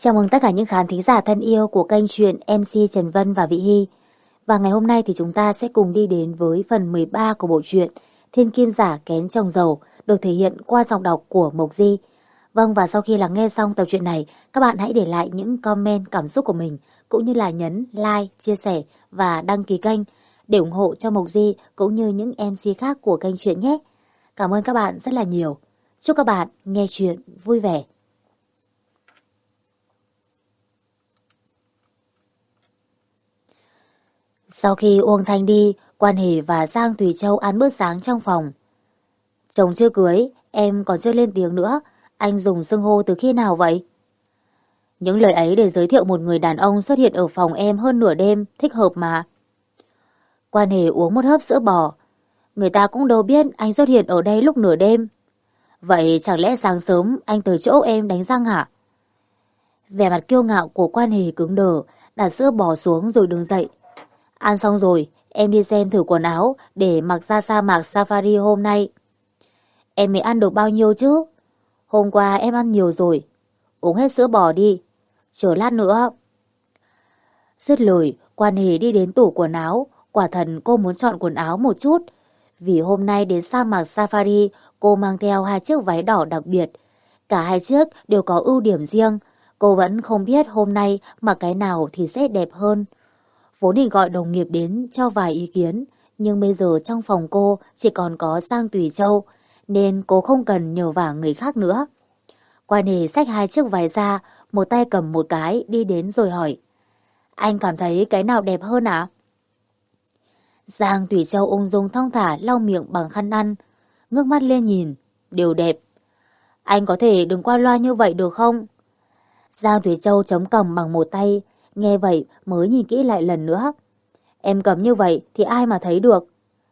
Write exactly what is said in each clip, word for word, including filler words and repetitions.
Chào mừng tất cả những khán thính giả thân yêu của kênh truyện em xê Trần Vân và Vị Hy. Và ngày hôm nay thì chúng ta sẽ cùng đi đến với phần mười ba của bộ truyện Thiên Kim Giả Kén Chồng Giàu, được thể hiện qua giọng đọc của Mộc Di. Vâng, và sau khi lắng nghe xong tập truyện này, các bạn hãy để lại những comment cảm xúc của mình, cũng như là nhấn like, chia sẻ và đăng ký kênh để ủng hộ cho Mộc Di cũng như những em xê khác của kênh truyện nhé. Cảm ơn các bạn rất là nhiều. Chúc các bạn nghe truyện vui vẻ. Sau khi Uông Thanh đi, Quan Hề và Giang Thùy Châu ăn bữa sáng trong phòng. Chồng chưa cưới, em còn chưa lên tiếng nữa, anh dùng xưng hô từ khi nào vậy? Những lời ấy để giới thiệu một người đàn ông xuất hiện ở phòng em hơn nửa đêm, thích hợp mà. Quan Hề uống một hớp sữa bò. Người ta cũng đâu biết anh xuất hiện ở đây lúc nửa đêm. Vậy chẳng lẽ sáng sớm anh tới chỗ em đánh răng hả? Vẻ mặt kiêu ngạo của Quan Hề cứng đờ, đặt sữa bò xuống rồi đứng dậy. Ăn xong rồi, em đi xem thử quần áo để mặc ra sa mạc safari hôm nay. Em mới ăn được bao nhiêu chứ? Hôm qua em ăn nhiều rồi. Uống hết sữa bò đi, chờ lát nữa. Dứt lời, Quan Hề đi đến tủ quần áo. Quả thần cô muốn chọn quần áo một chút. Vì hôm nay đến sa mạc safari, cô mang theo hai chiếc váy đỏ đặc biệt. Cả hai chiếc đều có ưu điểm riêng. Cô vẫn không biết hôm nay mặc cái nào thì sẽ đẹp hơn. Vốn định gọi đồng nghiệp đến cho vài ý kiến, nhưng bây giờ trong phòng cô chỉ còn có Giang Thùy Châu, nên cô không cần nhờ vả người khác nữa. Quan Hề xách hai chiếc váy ra, một tay cầm một cái, đi đến rồi hỏi. Anh cảm thấy cái nào đẹp hơn ạ? Giang Thùy Châu ung dung thong thả lau miệng bằng khăn ăn, ngước mắt lên nhìn, đều đẹp. Anh có thể đừng qua loa như vậy được không? Giang Thùy Châu chống cằm bằng một tay, nghe vậy mới nhìn kỹ lại lần nữa. Em cầm như vậy thì ai mà thấy được?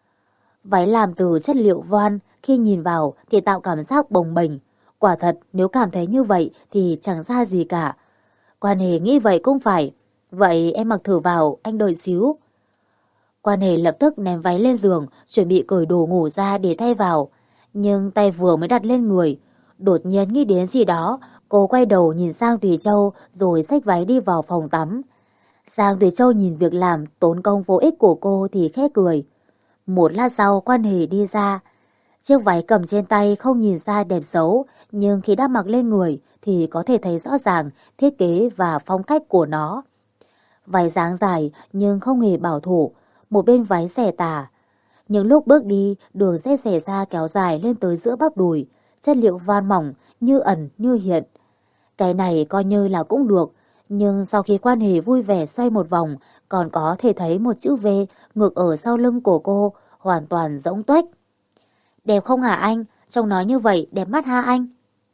Váy làm từ chất liệu voan, khi nhìn vào thì tạo cảm giác bồng bềnh. Quả thật nếu cảm thấy như vậy thì chẳng ra gì cả. Quan Hề nghĩ vậy cũng phải. Vậy em mặc thử vào, anh đợi xíu. Quan Hề lập tức ném váy lên giường, chuẩn bị cởi đồ ngủ ra để thay vào. Nhưng tay vừa mới đặt lên người, đột nhiên nghĩ đến gì đó. Cô quay đầu nhìn sang Thùy Châu rồi xách váy đi vào phòng tắm. Giang Thùy Châu nhìn việc làm tốn công vô ích của cô thì khẽ cười. Một lát sau Quan Hề đi ra. Chiếc váy cầm trên tay không nhìn ra đẹp xấu, nhưng khi đã mặc lên người thì có thể thấy rõ ràng thiết kế và phong cách của nó. Váy dáng dài nhưng không hề bảo thủ, một bên váy xẻ tà. Những lúc bước đi, đường sẽ xẻ ra kéo dài lên tới giữa bắp đùi, chất liệu van mỏng như ẩn như hiện. Cái này coi như là cũng được, nhưng sau khi Quan Hề vui vẻ xoay một vòng, còn có thể thấy một chữ V ngược ở sau lưng của cô, hoàn toàn rỗng tuếch. Đẹp không hả anh? Trông nói như vậy đẹp mắt ha anh?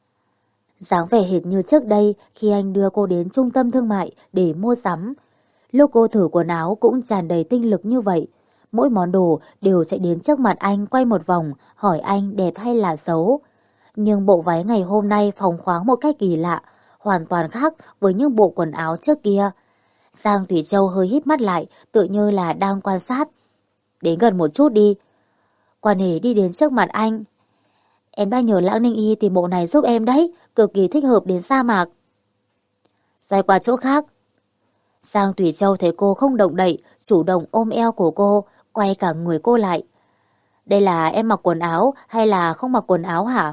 Dáng vẻ hệt như trước đây khi anh đưa cô đến trung tâm thương mại để mua sắm. Lúc cô thử quần áo cũng tràn đầy tinh lực như vậy. Mỗi món đồ đều chạy đến trước mặt anh quay một vòng, hỏi anh đẹp hay là xấu. Nhưng bộ váy ngày hôm nay phóng khoáng một cách kỳ lạ, hoàn toàn khác với những bộ quần áo trước kia. Giang Thùy Châu hơi híp mắt lại, tự như là đang quan sát. Đến gần một chút đi. Quan Hề đi đến trước mặt anh. Em đã nhờ Lãng Ninh Y tìm bộ này giúp em đấy, cực kỳ thích hợp đến sa mạc. Xoay qua chỗ khác. Giang Thùy Châu thấy cô không động đậy, chủ động ôm eo của cô, quay cả người cô lại. Đây là em mặc quần áo hay là không mặc quần áo hả?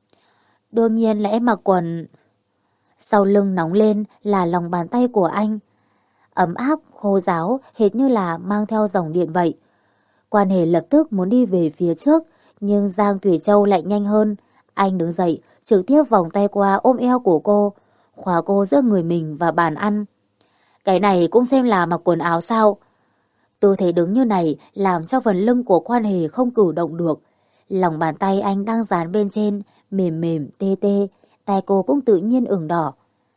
Đương nhiên là em mặc quần. Sau lưng nóng lên là lòng bàn tay của anh. Ấm áp, khô ráo, hệt như là mang theo dòng điện vậy. Quan Hề lập tức muốn đi về phía trước, nhưng Giang Thùy Châu lại nhanh hơn. Anh đứng dậy, trực tiếp vòng tay qua ôm eo của cô, khóa cô giữa người mình và bàn ăn. Cái này cũng xem là mặc quần áo sao? Tư thế đứng như này làm cho phần lưng của Quan Hề không cử động được. Lòng bàn tay anh đang dán bên trên, mềm mềm, tê tê, tay cô cũng tự nhiên ửng đỏ.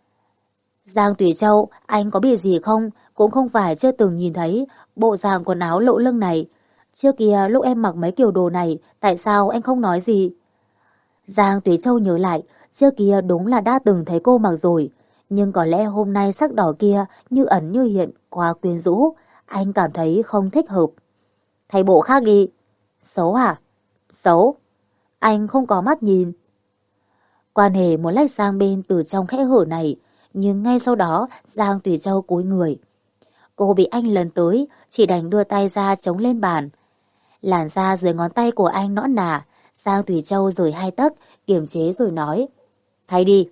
Giang Thùy Châu, anh có bị gì không? Cũng không phải chưa từng nhìn thấy bộ dạng quần áo lộ lưng này. Trước kia lúc em mặc mấy kiểu đồ này, tại sao anh không nói gì? Giang Thùy Châu nhớ lại, trước kia đúng là đã từng thấy cô mặc rồi. Nhưng có lẽ hôm nay sắc đỏ kia như ẩn như hiện, quá quyến rũ. Anh cảm thấy không thích hợp. Thay bộ khác đi. Xấu hả? Xấu. Anh không có mắt nhìn. Quan Hề muốn lách sang bên từ trong kẽ hở này, nhưng ngay sau đó Giang Tùy Châu cúi người. Cô bị anh lần tới, chỉ đành đưa tay ra chống lên bàn. Làn da dưới ngón tay của anh nõn nà, Giang Tùy Châu rời hai tấc, kiềm chế rồi nói: "Thay đi."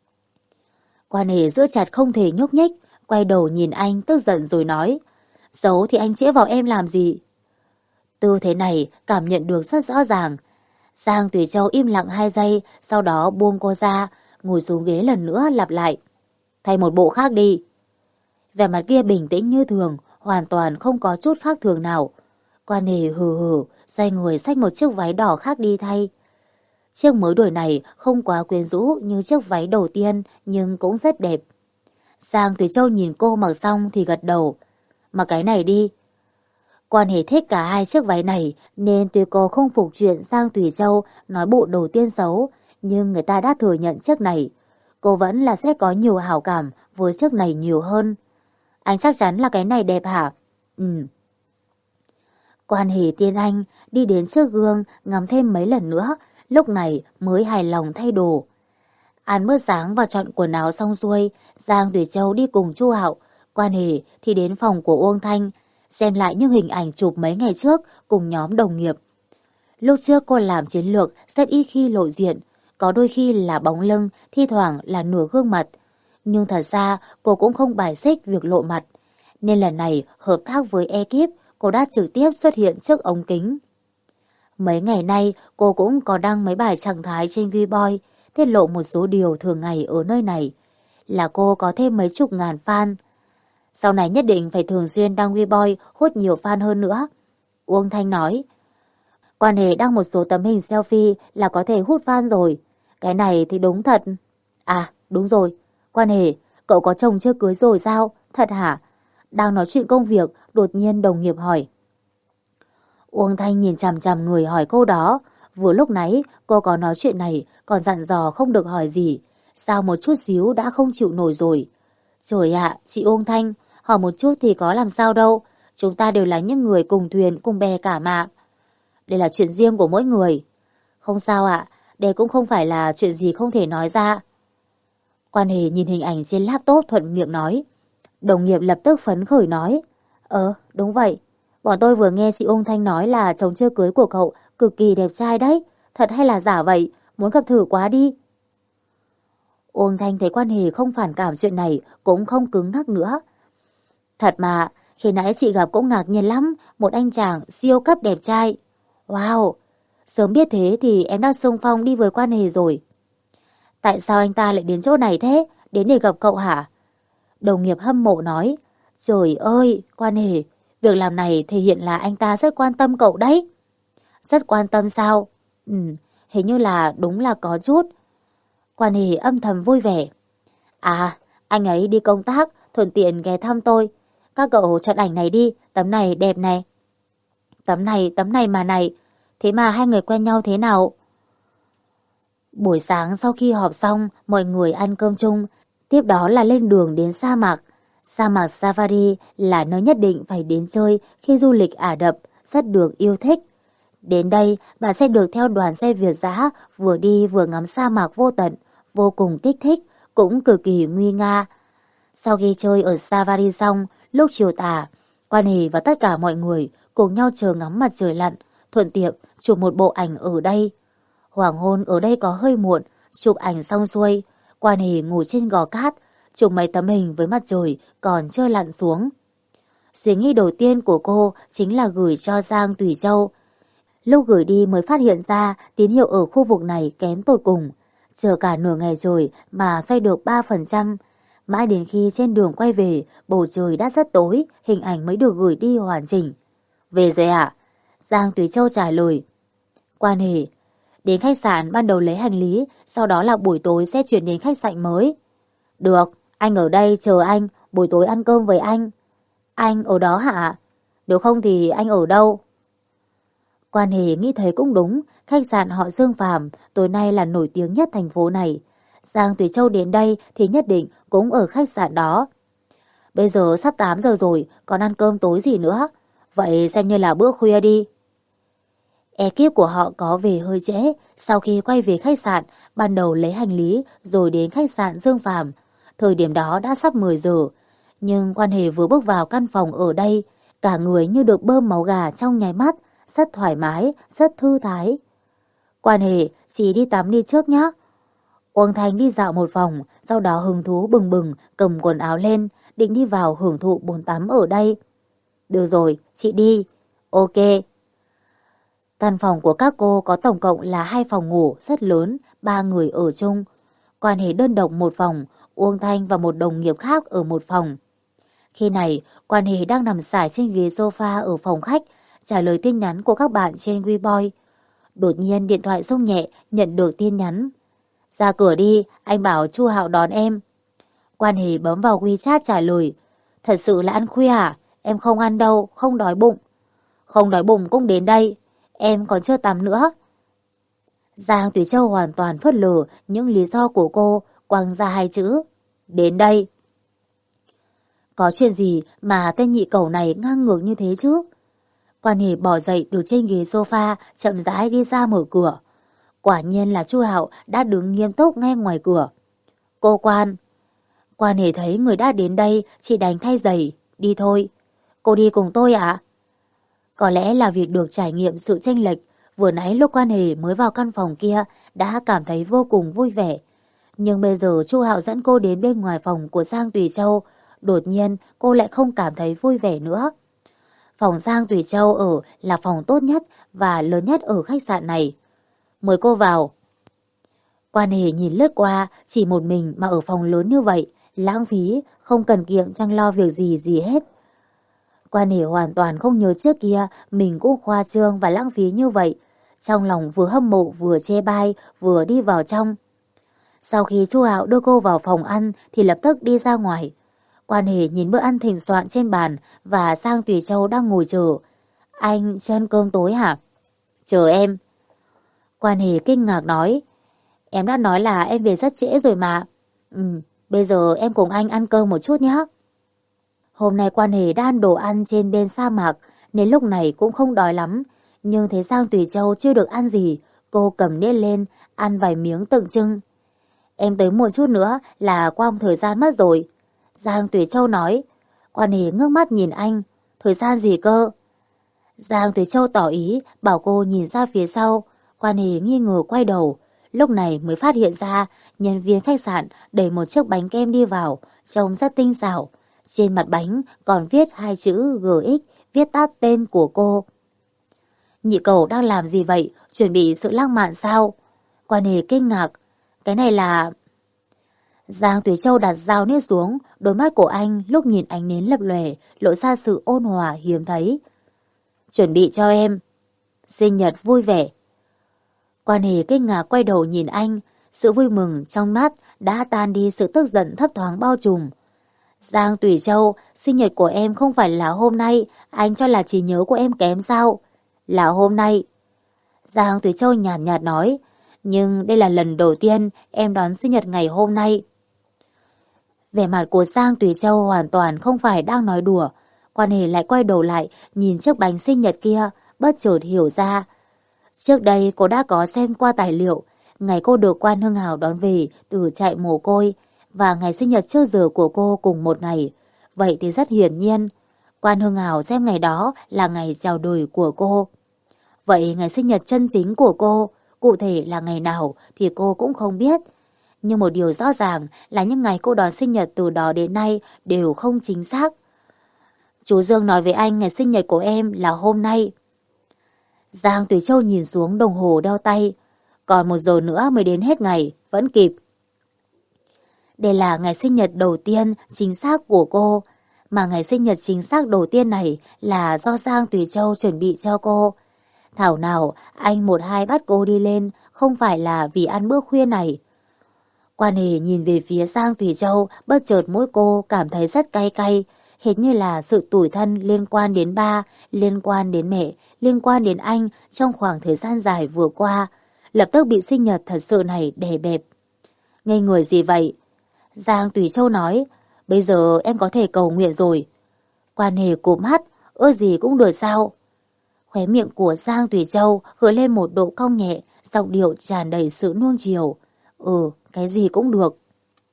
Quan Hề giữ chặt không thể nhúc nhích, quay đầu nhìn anh tức giận rồi nói: "Giấu thì anh chĩa vào em làm gì?" Tư thế này cảm nhận được rất rõ ràng. Giang Tùy Châu im lặng hai giây, sau đó buông cô ra, ngồi xuống ghế lần nữa lặp lại: "Thay một bộ khác đi." Vẻ mặt kia bình tĩnh như thường, hoàn toàn không có chút khác thường nào. Quan Hề hừ hừ, xoay người xách một chiếc váy đỏ khác đi thay. Chiếc mới đổi này không quá quyến rũ như chiếc váy đầu tiên, nhưng cũng rất đẹp. Giang Tùy Châu nhìn cô mặc xong thì gật đầu: "Mặc cái này đi." Quan Hề thích cả hai chiếc váy này, nên tuy cô không phục chuyện Giang Tùy Châu nói bộ đầu tiên xấu, nhưng người ta đã thừa nhận chiếc này. Cô vẫn là sẽ có nhiều hảo cảm với chiếc này nhiều hơn. "Anh chắc chắn là cái này đẹp hả?" "Ừ." Quan Hề tiên anh đi đến trước gương ngắm thêm mấy lần nữa, lúc này mới hài lòng thay đồ. Ăn bữa sáng và chọn quần áo xong xuôi, Giang Tùy Châu đi cùng Chu Hạo, Quan Hề thì đến phòng của Uông Thanh, xem lại những hình ảnh chụp mấy ngày trước cùng nhóm đồng nghiệp. Lúc trước cô làm chiến lược rất ít khi lộ diện, có đôi khi là bóng lưng, thi thoảng là nửa gương mặt. Nhưng thật ra cô cũng không bài xích việc lộ mặt, nên lần này hợp tác với ekip, cô đã trực tiếp xuất hiện trước ống kính. Mấy ngày nay cô cũng có đăng mấy bài trạng thái trên Weibo, tiết lộ một số điều thường ngày ở nơi này. Là cô có thêm mấy chục ngàn fan. Sau này nhất định phải thường xuyên đăng Weibo hút nhiều fan hơn nữa. Uông Thanh nói: "Quan Hề đăng một số tấm hình selfie là có thể hút fan rồi. Cái này thì đúng thật." "À đúng rồi, Quan Hề, cậu có chồng chưa cưới rồi sao? Thật hả?" Đang nói chuyện công việc, đột nhiên đồng nghiệp hỏi. Uông Thanh nhìn chằm chằm người hỏi câu đó. Vừa lúc nãy cô có nói chuyện này, còn dặn dò không được hỏi gì. Sao một chút xíu đã không chịu nổi rồi? Trời ạ, chị Uông Thanh, hỏi một chút thì có làm sao đâu. Chúng ta đều là những người cùng thuyền, cùng bè cả mà. Đây là chuyện riêng của mỗi người. Không sao ạ, đây cũng không phải là chuyện gì không thể nói ra. Quan Hề nhìn hình ảnh trên laptop thuận miệng nói. Đồng nghiệp lập tức phấn khởi nói: "Ờ, đúng vậy. Bọn tôi vừa nghe chị Uông Thanh nói là chồng chưa cưới của cậu cực kỳ đẹp trai đấy. Thật hay là giả vậy? Muốn gặp thử quá đi." Uông Thanh thấy Quan Hề không phản cảm chuyện này, cũng không cứng ngắc nữa. "Thật mà, khi nãy chị gặp cũng ngạc nhiên lắm, một anh chàng siêu cấp đẹp trai." "Wow, sớm biết thế thì em đã xung phong đi với Quan Hề rồi." "Tại sao anh ta lại đến chỗ này thế? Đến để gặp cậu hả?" Đồng nghiệp hâm mộ nói. "Trời ơi, Quan Hề, việc làm này thể hiện là anh ta rất quan tâm cậu đấy." "Rất quan tâm sao?" "Ừ, hình như là đúng là có chút." Quan Hề âm thầm vui vẻ. "À, anh ấy đi công tác, thuận tiện ghé thăm tôi. Các cậu chọn ảnh này đi, tấm này đẹp này." "Tấm này, tấm này mà này. Thế mà hai người quen nhau thế nào?" Buổi sáng sau khi họp xong, mọi người ăn cơm chung, tiếp đó là lên đường đến sa mạc. Sa mạc Safari là nơi nhất định phải đến chơi khi du lịch Ả Rập, rất được yêu thích. Đến đây, bạn sẽ được theo đoàn xe Việt dã, vừa đi vừa ngắm sa mạc vô tận, vô cùng kích thích, cũng cực kỳ nguy nga. Sau khi chơi ở Safari xong, lúc chiều tà, Quan Hề và tất cả mọi người cùng nhau chờ ngắm mặt trời lặn, thuận tiện chụp một bộ ảnh ở đây. Hoàng hôn ở đây có hơi muộn, chụp ảnh xong xuôi, Quan Hề ngồi trên gò cát, chụp mấy tấm hình với mặt trời còn chưa lặn xuống. Suy nghĩ đầu tiên của cô chính là gửi cho Giang Tùy Châu. Lúc gửi đi mới phát hiện ra tín hiệu ở khu vực này kém tột cùng. Chờ cả nửa ngày rồi mà xoay được ba phần trăm. Mãi đến khi trên đường quay về, bầu trời đã rất tối, hình ảnh mới được gửi đi hoàn chỉnh. "Về rồi ạ?" Giang Tùy Châu trả lời. Quan Hề: "Đến khách sạn ban đầu lấy hành lý, sau đó là buổi tối sẽ chuyển đến khách sạn mới." "Được, anh ở đây chờ anh, buổi tối ăn cơm với anh." "Anh ở đó hả? Nếu không thì anh ở đâu?" Quan Hề nghĩ thấy cũng đúng, khách sạn họ Dương Phàm tối nay là nổi tiếng nhất thành phố này. Giang Tùy Châu đến đây thì nhất định cũng ở khách sạn đó. Bây giờ sắp tám giờ rồi, còn ăn cơm tối gì nữa? Vậy xem như là bữa khuya đi. Ekip của họ có về hơi trễ, sau khi quay về khách sạn, ban đầu lấy hành lý rồi đến khách sạn Dương Phàm. Thời điểm đó đã sắp mười giờ, nhưng Quan Hề vừa bước vào căn phòng ở đây, cả người như được bơm máu gà trong nháy mắt, rất thoải mái, rất thư thái. Quan Hề, chị đi tắm đi trước nhé. Uông Thanh đi dạo một vòng, sau đó hứng thú bừng bừng cầm quần áo lên, định đi vào hưởng thụ bồn tắm ở đây. Được rồi, chị đi. Ok. Căn phòng của các cô có tổng cộng là hai phòng ngủ rất lớn, ba người ở chung. Quan Hề đơn độc một phòng, Uông Thanh và một đồng nghiệp khác ở một phòng. Khi này, Quan Hề đang nằm sải trên ghế sofa ở phòng khách, trả lời tin nhắn của các bạn trên Weibo. Đột nhiên điện thoại rung nhẹ, nhận được tin nhắn. Ra cửa đi, anh bảo Chu Hạo đón em. Quan Hề bấm vào WeChat trả lời. Thật sự là ăn khuya à? Em không ăn đâu, không đói bụng. Không đói bụng cũng đến đây, em còn chưa tắm nữa. Giang Thủy Châu hoàn toàn phớt lờ những lý do của cô, quăng ra hai chữ. Đến đây. Có chuyện gì mà tên nhị cẩu này ngang ngược như thế chứ? Quan Hề bỏ dậy từ trên ghế sofa, chậm rãi đi ra mở cửa. Quả nhiên là Chu Hạo đã đứng nghiêm túc ngay ngoài cửa. Cô Quan. Quan Hề thấy người đã đến đây, chỉ đành thay giày. Đi thôi. Cô đi cùng tôi ạ? Có lẽ là việc được trải nghiệm sự chênh lệch, vừa nãy lúc Quan Hề mới vào căn phòng kia đã cảm thấy vô cùng vui vẻ. Nhưng bây giờ Chu Hạo dẫn cô đến bên ngoài phòng của Giang Tùy Châu, đột nhiên cô lại không cảm thấy vui vẻ nữa. Phòng Giang Tùy Châu ở là phòng tốt nhất và lớn nhất ở khách sạn này. Mời cô vào. Quan Hề nhìn lướt qua, chỉ một mình mà ở phòng lớn như vậy, lãng phí, không cần kiệm chẳng lo việc gì gì hết. Quan Hề hoàn toàn không nhớ trước kia mình cũng khoa trương và lãng phí như vậy. Trong lòng vừa hâm mộ vừa chê bai, vừa đi vào trong. Sau khi Chu Hạo đưa cô vào phòng ăn thì lập tức đi ra ngoài. Quan Hề nhìn bữa ăn thịnh soạn trên bàn và Giang Tùy Châu đang ngồi chờ. Anh chưa ăn cơm tối hả? Chờ em. Quan Hề kinh ngạc nói. Em đã nói là em về rất trễ rồi mà. Ừ, bây giờ em cùng anh ăn cơm một chút nhé. Hôm nay Quan Hề đã ăn đồ ăn trên bên sa mạc nên lúc này cũng không đói lắm. Nhưng thấy Giang Tùy Châu chưa được ăn gì, cô cầm đĩa lên, ăn vài miếng tượng trưng. Em tới một chút nữa là qua một thời gian mất rồi. Giang Tùy Châu nói. Quan Hề ngước mắt nhìn anh. Thời gian gì cơ? Giang Tùy Châu tỏ ý bảo cô nhìn ra phía sau. Quan Hề nghi ngờ quay đầu. Lúc này mới phát hiện ra nhân viên khách sạn đẩy một chiếc bánh kem đi vào, trông rất tinh xảo. Trên mặt bánh còn viết hai chữ giê ích, viết tắt tên của cô. Nhị cẩu đang làm gì vậy? Chuẩn bị sự lãng mạn sao? Quan Hề kinh ngạc. Cái này là... Giang Tùy Châu đặt dao nĩa xuống, đôi mắt của anh lúc nhìn ánh nến lập lòe, lộ ra sự ôn hòa hiếm thấy. Chuẩn bị cho em. Sinh nhật vui vẻ. Quan Hề kinh ngạc quay đầu nhìn anh, sự vui mừng trong mắt đã tan đi sự tức giận thấp thoáng bao trùm. Giang Tùy Châu, sinh nhật của em không phải là hôm nay, anh cho là trí nhớ của em kém sao? Là hôm nay. Giang Tùy Châu nhàn nhạt, nhạt nói, nhưng đây là lần đầu tiên em đón sinh nhật ngày hôm nay. Vẻ mặt của Giang Tùy Châu hoàn toàn không phải đang nói đùa. Quan Hề lại quay đầu lại, nhìn chiếc bánh sinh nhật kia, bất chợt hiểu ra. Trước đây cô đã có xem qua tài liệu, ngày cô được Quan Hưng Hào đón về từ trại mồ côi, và ngày sinh nhật trước giờ của cô cùng một ngày. Vậy thì rất hiển nhiên, Quan Hưng Hào xem ngày đó là ngày chào đời của cô. Vậy ngày sinh nhật chân chính của cô, cụ thể là ngày nào thì cô cũng không biết. Nhưng một điều rõ ràng là những ngày cô đón sinh nhật từ đó đến nay đều không chính xác. Chú Dương nói với anh ngày sinh nhật của em là hôm nay. Giang Tùy Châu nhìn xuống đồng hồ đeo tay. Còn một giờ nữa mới đến hết ngày, vẫn kịp. Đây là ngày sinh nhật đầu tiên chính xác của cô. Mà ngày sinh nhật chính xác đầu tiên này là do Giang Tùy Châu chuẩn bị cho cô. Thảo nào anh một hai bắt cô đi lên không phải là vì ăn bữa khuya này. Quan Hề nhìn về phía Giang Tùy Châu, bất chợt mỗi cô cảm thấy rất cay cay, hệt như là sự tủi thân liên quan đến ba, liên quan đến mẹ, liên quan đến anh trong khoảng thời gian dài vừa qua, lập tức bị sinh nhật thật sự này đè bẹp. Ngây người gì vậy? Giang Tùy Châu nói, bây giờ em có thể cầu nguyện rồi. Quan Hề cụp mắt, ơ gì cũng được sao? Khóe miệng của Giang Tùy Châu gợi lên một độ cong nhẹ, giọng điệu tràn đầy sự nuông chiều. Ừ, cái gì cũng được.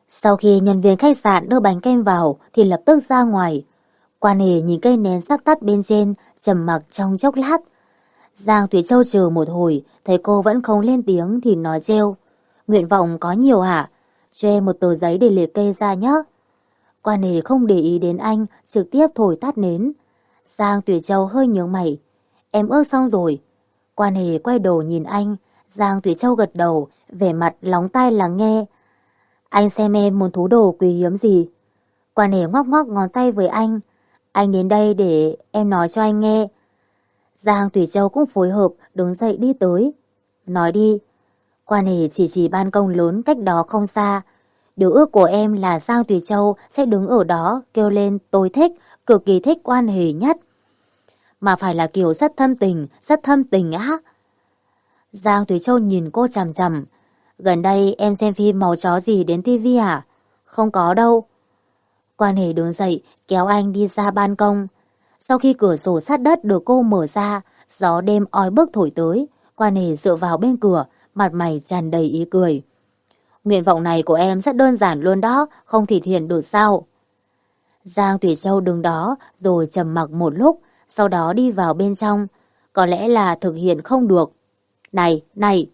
Sau khi nhân viên khách sạn đưa bánh kem vào thì lập tức ra ngoài. Quan Hề nhìn cây nến sắp tắt bên trên, trầm mặc trong chốc lát. Giang Thủy Châu chờ một hồi, thấy cô vẫn không lên tiếng thì nói trêu. Nguyện vọng có nhiều hả? Cho em một tờ giấy để liệt kê ra nhé. Quan Hề không để ý đến anh, trực tiếp thổi tắt nến. Giang Thủy Châu hơi nhướng mày. Em ước xong rồi. Quan Hề quay đầu nhìn anh. Giang Thủy Châu gật đầu, vẻ mặt lóng tai lắng nghe. Anh xem em muốn thú đồ quý hiếm gì? Quan Hề ngoắc ngoắc ngón tay với anh. Anh đến đây để em nói cho anh nghe. Giang Thủy Châu cũng phối hợp, đứng dậy đi tới. Nói đi. Quan Hề chỉ chỉ ban công lớn cách đó không xa. Điều ước của em là Giang Thủy Châu sẽ đứng ở đó kêu lên tôi thích, cực kỳ thích Quan Hề nhất. Mà phải là kiểu rất thâm tình, rất thâm tình á. Giang Thủy Châu nhìn cô chằm chằm. Gần đây em xem phim máu chó gì đến tivi à? Không có đâu. Quan Hề đứng dậy kéo anh đi ra ban công. Sau khi cửa sổ sát đất được cô mở ra, gió đêm oi bức thổi tới. Quan Hề dựa vào bên cửa, mặt mày tràn đầy ý cười. Nguyện vọng này của em rất đơn giản luôn đó, không thể hiện được sao? Giang Thủy Châu đứng đó rồi trầm mặc một lúc, sau đó đi vào bên trong. Có lẽ là thực hiện không được. Này, này!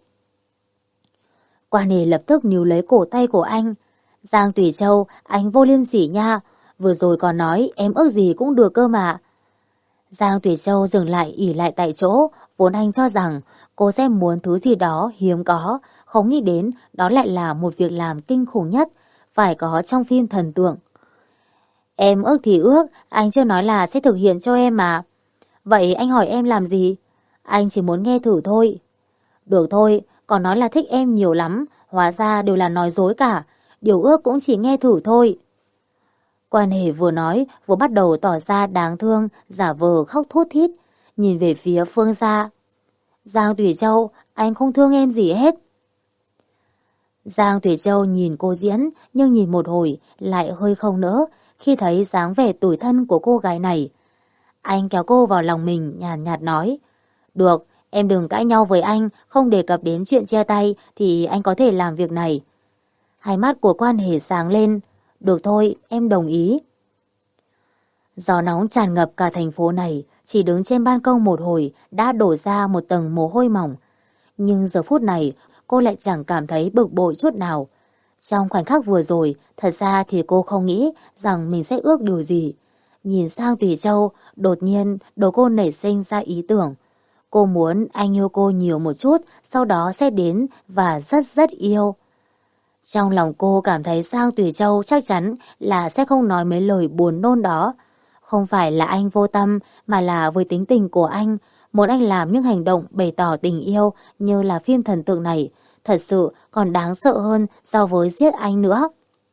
Quan Hề lập tức níu lấy cổ tay của anh. Giang Thủy Châu, anh vô liêm sỉ nha. Vừa rồi còn nói em ước gì cũng được cơ mà. Giang Thủy Châu dừng lại ỉ lại tại chỗ. Vốn anh cho rằng cô sẽ muốn thứ gì đó hiếm có. Không nghĩ đến đó lại là một việc làm kinh khủng nhất, phải có trong phim thần tượng. Em ước thì ước, anh chưa nói là sẽ thực hiện cho em mà. Vậy anh hỏi em làm gì? Anh chỉ muốn nghe thử thôi. Được thôi, còn nói là thích em nhiều lắm, hóa ra đều là nói dối cả. Điều ước cũng chỉ nghe thử thôi. Quan Hề vừa nói vừa bắt đầu tỏ ra đáng thương, giả vờ khóc thút thít, nhìn về phía Phương Gia. Giang Thủy Châu, anh không thương em gì hết. Giang Thủy Châu nhìn cô diễn, nhưng nhìn một hồi lại hơi không nỡ khi thấy dáng vẻ tủi thân của cô gái này. Anh kéo cô vào lòng mình, nhàn nhạt, nhạt nói. Được, em đừng cãi nhau với anh, không đề cập đến chuyện chia tay thì anh có thể làm việc này. Hai mắt của Quan Hề sáng lên. Được thôi, em đồng ý. Gió nóng tràn ngập cả thành phố này, chỉ đứng trên ban công một hồi đã đổ ra một tầng mồ hôi mỏng. Nhưng giờ phút này cô lại chẳng cảm thấy bực bội chút nào. Trong khoảnh khắc vừa rồi, thật ra thì cô không nghĩ rằng mình sẽ ước điều gì. Nhìn sang Thủy Châu, đột nhiên đầu cô nảy sinh ra ý tưởng. Cô muốn anh yêu cô nhiều một chút, sau đó sẽ đến và rất rất yêu. Trong lòng cô cảm thấy Giang Thủy Châu chắc chắn là sẽ không nói mấy lời buồn nôn đó. Không phải là anh vô tâm, mà là với tính tình của anh, muốn anh làm những hành động bày tỏ tình yêu như là phim thần tượng này, thật sự còn đáng sợ hơn so với giết anh nữa.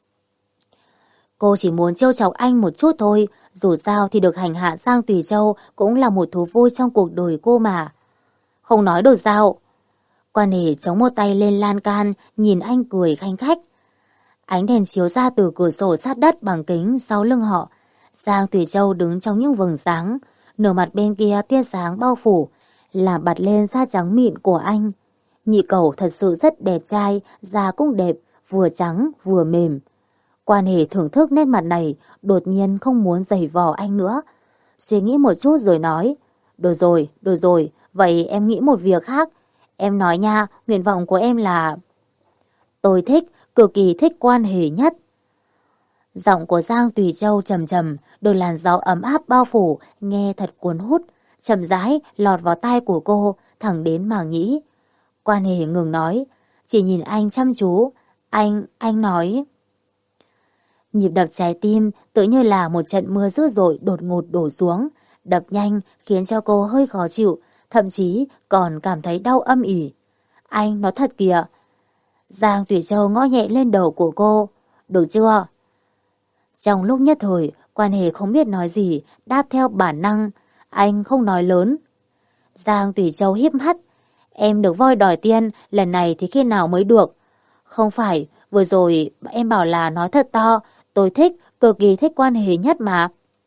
Cô chỉ muốn trêu chọc anh một chút thôi, dù sao thì được hành hạ Giang Thủy Châu cũng là một thú vui trong cuộc đời cô mà. Không nói được sao? Quan Hề chống một tay lên lan can, nhìn anh cười khanh khách. Ánh đèn chiếu ra từ cửa sổ sát đất bằng kính sau lưng họ. Giang Thủy Châu đứng trong những vầng sáng, nửa mặt bên kia tia sáng bao phủ, làm bật lên da trắng mịn của anh. Nhị cẩu thật sự rất đẹp trai, da cũng đẹp, vừa trắng vừa mềm. Quan Hề thưởng thức nét mặt này, đột nhiên không muốn giày vò anh nữa. Suy nghĩ một chút rồi nói, được rồi, được rồi, vậy em nghĩ một việc khác. Em nói nha, nguyện vọng của em là... Tôi thích, cực kỳ thích Quan Hề nhất. Giọng của Giang Thủy Châu trầm trầm, được làn gió ấm áp bao phủ, nghe thật cuốn hút, chậm rãi lọt vào tai của cô, thẳng đến màng nhĩ. Quan Hề ngừng nói, chỉ nhìn anh chăm chú. Anh, anh nói... Nhịp đập trái tim tự như là một trận mưa dữ dội đột ngột đổ xuống, đập nhanh khiến cho cô hơi khó chịu, thậm chí còn cảm thấy đau âm ỉ. Anh nói thật kìa. Giang Thủy Châu ngõ nhẹ lên đầu của cô. Được chưa? Trong lúc nhất thời, Quan Hề không biết nói gì, đáp theo bản năng. Anh không nói lớn. Giang Thủy Châu híp mắt. Em được voi đòi tiền, lần này thì khi nào mới được? Không phải, vừa rồi em bảo là nói thật to. Tôi thích, cực kỳ thích Quan Hề nhất mà.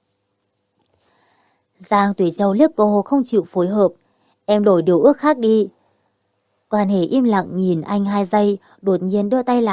Giang Thủy Châu liếc cô không chịu phối hợp. Em đổi điều ước khác đi. Quan Hề im lặng nhìn anh hai giây, đột nhiên đưa tay lại,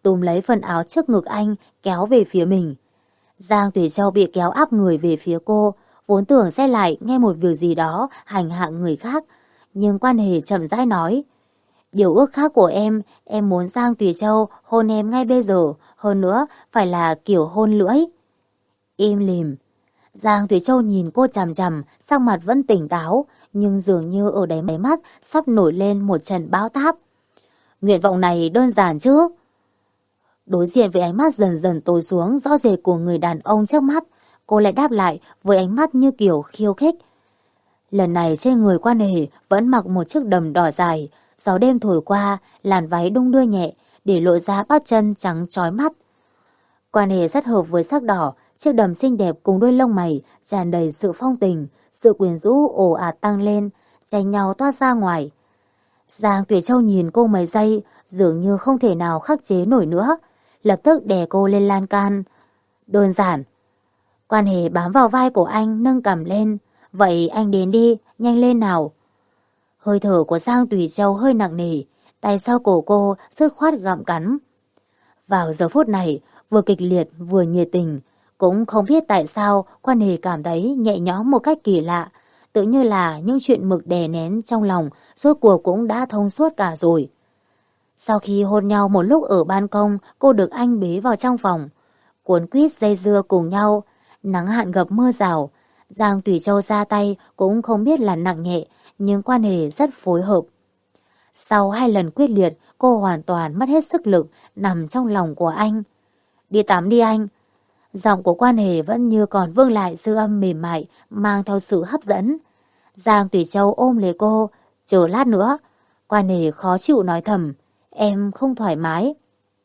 túm lấy phần áo trước ngực anh, kéo về phía mình. Giang Thủy Châu bị kéo áp người về phía cô, vốn tưởng sẽ lại nghe một việc gì đó hành hạ người khác, nhưng Quan Hề chậm rãi nói: điều ước khác của em, em muốn Giang Thủy Châu hôn em ngay bây giờ, hơn nữa phải là kiểu hôn lưỡi. Im lìm. Giang Thủy Châu nhìn cô chằm chằm, sắc mặt vẫn tỉnh táo, nhưng dường như ở đáy máy mắt sắp nổi lên một trận bão táp. Nguyện vọng này đơn giản chứ? Đối diện với ánh mắt dần dần tối xuống rõ rệt của người đàn ông trước mắt, cô lại đáp lại với ánh mắt như kiểu khiêu khích. Lần này trên người Quan Hề vẫn mặc một chiếc đầm đỏ dài, gió đêm thổi qua, làn váy đung đưa nhẹ, để lộ ra bắp chân trắng chói mắt. Quan Hề rất hợp với sắc đỏ, chiếc đầm xinh đẹp cùng đôi lông mày tràn đầy sự phong tình, sự quyến rũ ồ ạt tăng lên, tranh nhau toát ra ngoài. Giang Thủy Châu nhìn cô mấy giây, dường như không thể nào khắc chế nổi nữa, lập tức đè cô lên lan can. Đơn giản. Quan Hề bám vào vai của anh, nâng cằm lên. Vậy anh đến đi, nhanh lên nào. Hơi thở của Giang Thủy Châu hơi nặng nề, tay sau cổ cô dứt khoát gặm cắn. Vào giờ phút này, vừa kịch liệt vừa nhiệt tình, cũng không biết tại sao Quan Hề cảm thấy nhẹ nhõm một cách kỳ lạ, tự như là những chuyện mực đè nén trong lòng rốt cuộc cũng đã thông suốt cả rồi. Sau khi hôn nhau một lúc ở ban công, cô được anh bế vào trong phòng, cuốn quýt dây dưa cùng nhau, nắng hạn gập mưa rào. Giang Thủy Châu ra tay cũng không biết là nặng nhẹ, nhưng Quan Hề rất phối hợp. Sau hai lần quyết liệt, cô hoàn toàn mất hết sức lực nằm trong lòng của anh. Đi tắm đi anh. Giọng của Quan Hề vẫn như còn vương lại dư âm mềm mại, mang theo sự hấp dẫn. Giang Thủy Châu ôm lấy cô. Chờ lát nữa. Quan Hề khó chịu nói thầm. Em không thoải mái.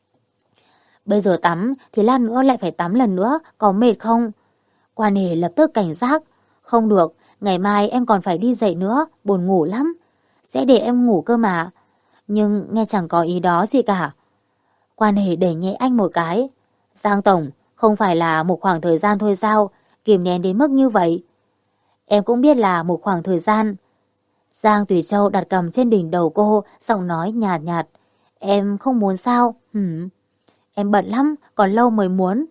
Bây giờ tắm thì lát nữa lại phải tắm lần nữa, có mệt không? Quan Hề lập tức cảnh giác. Không được, ngày mai em còn phải đi dậy nữa, buồn ngủ lắm. Sẽ để em ngủ cơ mà. Nhưng nghe chẳng có ý đó gì cả. Quan Hề đẩy nhẹ anh một cái. Giang Tổng, không phải là một khoảng thời gian thôi sao? Kìm nén đến mức như vậy. Em cũng biết là một khoảng thời gian. Giang Thủy Châu đặt cầm trên đỉnh đầu cô, giọng nói nhạt nhạt. Em không muốn sao? Hửm. Em bận lắm, còn lâu mới muốn.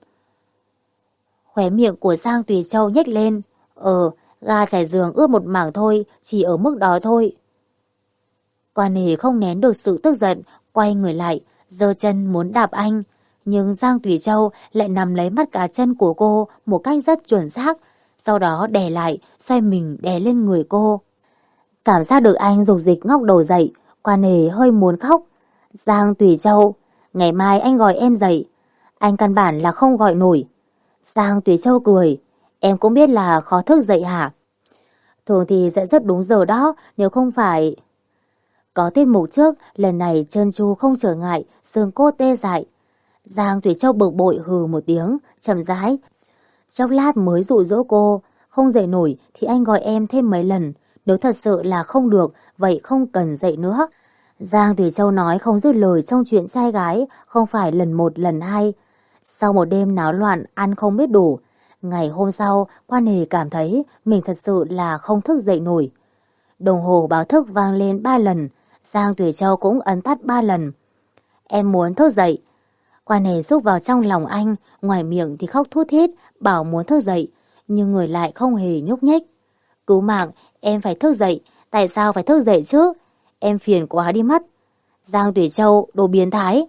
Khóe miệng của Giang Thủy Châu nhếch lên. Ờ, ga trải giường ướt một mảng thôi, chỉ ở mức đó thôi. Quan Hề không nén được sự tức giận, quay người lại, giơ chân muốn đạp anh. Nhưng Giang Thủy Châu lại nắm lấy mắt cá chân của cô một cách rất chuẩn xác, sau đó đè lại, xoay mình đè lên người cô. Cảm giác được anh dục dịch ngóc đầu dậy, Quan Hề hơi muốn khóc. Giang Thủy Châu, ngày mai anh gọi em dậy. Anh căn bản là không gọi nổi. Giang Thủy Châu cười. Em cũng biết là khó thức dậy hả? Thường thì sẽ rất đúng giờ đó, nếu không phải... Có tiết mục trước, lần này trơn tru không trở ngại, xương cốt tê dại. Giang Thủy Châu bực bội hừ một tiếng, chậm rãi. Chốc lát mới dụ dỗ cô, không dậy nổi thì anh gọi em thêm mấy lần, nếu thật sự là không được, vậy không cần dậy nữa. Giang Thủy Châu nói không dứt lời trong chuyện trai gái, không phải lần một lần hai. Sau một đêm náo loạn, ăn không biết đủ. Ngày hôm sau, Quan Hề cảm thấy mình thật sự là không thức dậy nổi. Đồng hồ báo thức vang lên ba lần, Giang Thủy Châu cũng ấn tắt ba lần. Em muốn thức dậy. Quan Hề xúc vào trong lòng anh, ngoài miệng thì khóc thút thít, bảo muốn thức dậy, nhưng người lại không hề nhúc nhích. Cứu mạng, em phải thức dậy, tại sao phải thức dậy chứ? Em phiền quá đi mất. Giang Thủy Châu, đồ biến thái.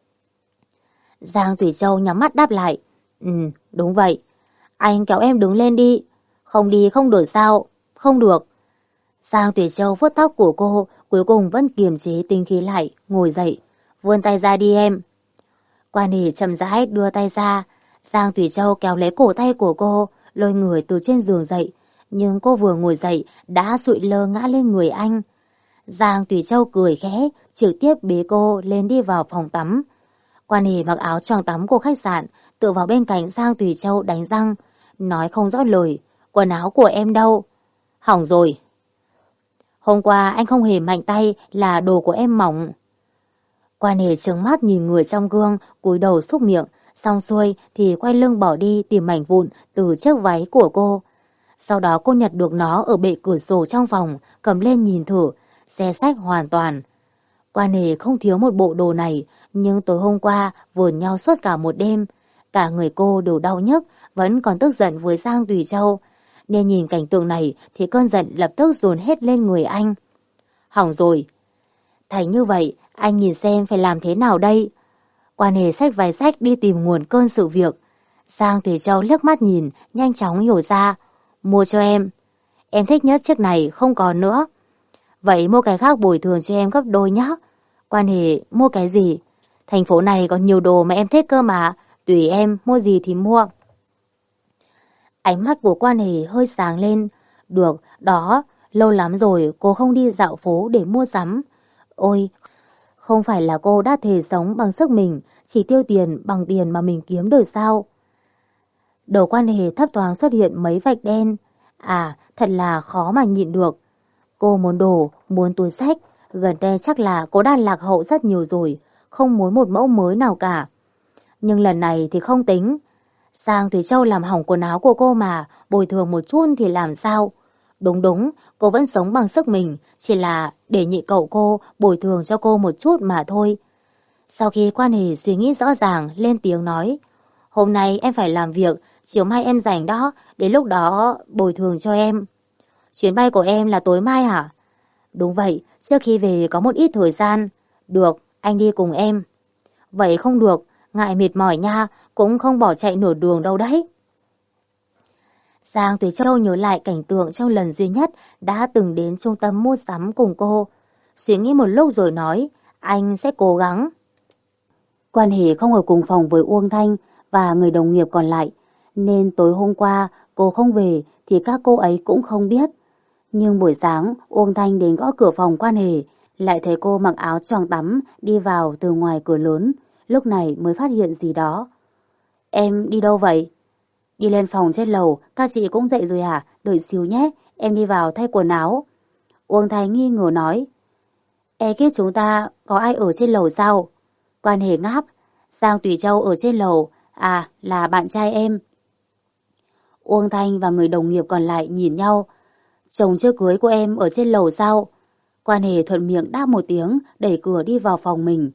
Giang Thủy Châu nhắm mắt đáp lại. Ừ, đúng vậy. Anh kéo em đứng lên đi. Không đi không được sao? Không được. Giang Thủy Châu vuốt tóc của cô, cuối cùng vẫn kiềm chế tinh khí lại, ngồi dậy. Vươn tay ra đi em. Quan Hề chậm rãi đưa tay ra. Giang Thủy Châu kéo lấy cổ tay của cô, lôi người từ trên giường dậy. Nhưng cô vừa ngồi dậy đã sụi lơ ngã lên người anh. Giang Thủy Châu cười khẽ, trực tiếp bế cô lên đi vào phòng tắm. Quan Hề mặc áo choàng tắm của khách sạn, tựa vào bên cạnh Giang Thủy Châu đánh răng, nói không rõ lời. Quần áo của em đâu? Hỏng rồi. Hôm qua anh không hề mạnh tay là đồ của em mỏng. Quan Hề trừng mắt nhìn người trong gương, cúi đầu xúc miệng, xong xuôi thì quay lưng bỏ đi tìm mảnh vụn từ chiếc váy của cô. Sau đó cô nhặt được nó ở bệ cửa sổ trong phòng, cầm lên nhìn thử, xé xách hoàn toàn. Quan Hề không thiếu một bộ đồ này, nhưng tối hôm qua vờn nhau suốt cả một đêm. Cả người cô đều đau nhức, vẫn còn tức giận với Giang Tùy Châu. Nên nhìn cảnh tượng này thì cơn giận lập tức dồn hết lên người anh. Hỏng rồi. Thành như vậy, anh nhìn xem phải làm thế nào đây? Quan Hề xách vài sách đi tìm nguồn cơn sự việc. Giang Tùy Châu liếc mắt nhìn, nhanh chóng hiểu ra. Mua cho em. Em thích nhất chiếc này, không còn nữa. Vậy mua cái khác bồi thường cho em gấp đôi nhé. Quan Hề, mua cái gì? Thành phố này có nhiều đồ mà em thích cơ mà. Tùy em, mua gì thì mua. Ánh mắt của Quan Hề hơi sáng lên. Được, đó, lâu lắm rồi cô không đi dạo phố để mua sắm. Ôi, không phải là cô đã thề sống bằng sức mình, chỉ tiêu tiền bằng tiền mà mình kiếm được sao? Đầu Quan Hề thấp thoáng xuất hiện mấy vạch đen. À, thật là khó mà nhịn được. Cô muốn đồ, muốn túi xách. Gần đây chắc là cô đã lạc hậu rất nhiều rồi, không muốn một mẫu mới nào cả. Nhưng lần này thì không tính. Giang Thủy Châu làm hỏng quần áo của cô mà, bồi thường một chút thì làm sao? Đúng đúng, cô vẫn sống bằng sức mình, chỉ là để nhị cậu cô bồi thường cho cô một chút mà thôi. Sau khi Quan Hề suy nghĩ rõ ràng, lên tiếng nói. Hôm nay em phải làm việc, chiều mai em rảnh đó, đến lúc đó bồi thường cho em. Chuyến bay của em là tối mai hả? Đúng vậy, trước khi về có một ít thời gian. Được, anh đi cùng em. Vậy không được, ngại mệt mỏi nha, cũng không bỏ chạy nửa đường đâu đấy. Giang Tuế Châu nhớ lại cảnh tượng trong lần duy nhất đã từng đến trung tâm mua sắm cùng cô. Suy nghĩ một lúc rồi nói, anh sẽ cố gắng. Quan Hề không ở cùng phòng với Uông Thanh và người đồng nghiệp còn lại, nên tối hôm qua cô không về thì các cô ấy cũng không biết. Nhưng buổi sáng Uông Thanh đến gõ cửa phòng Quan Hề, lại thấy cô mặc áo choàng tắm đi vào từ ngoài cửa lớn, lúc này mới phát hiện gì đó. Em đi đâu vậy? Đi lên phòng trên lầu, các chị cũng dậy rồi hả? Đợi xíu nhé, em đi vào thay quần áo. Uông Thanh nghi ngờ nói. Ekip chúng ta có ai ở trên lầu sao? Quan Hề ngáp. Giang Tùy Châu ở trên lầu, à là bạn trai em. Uông Thanh và người đồng nghiệp còn lại nhìn nhau. Chồng chưa cưới của em ở trên lầu sao? Quan Hề thuận miệng đáp một tiếng, đẩy cửa đi vào phòng mình.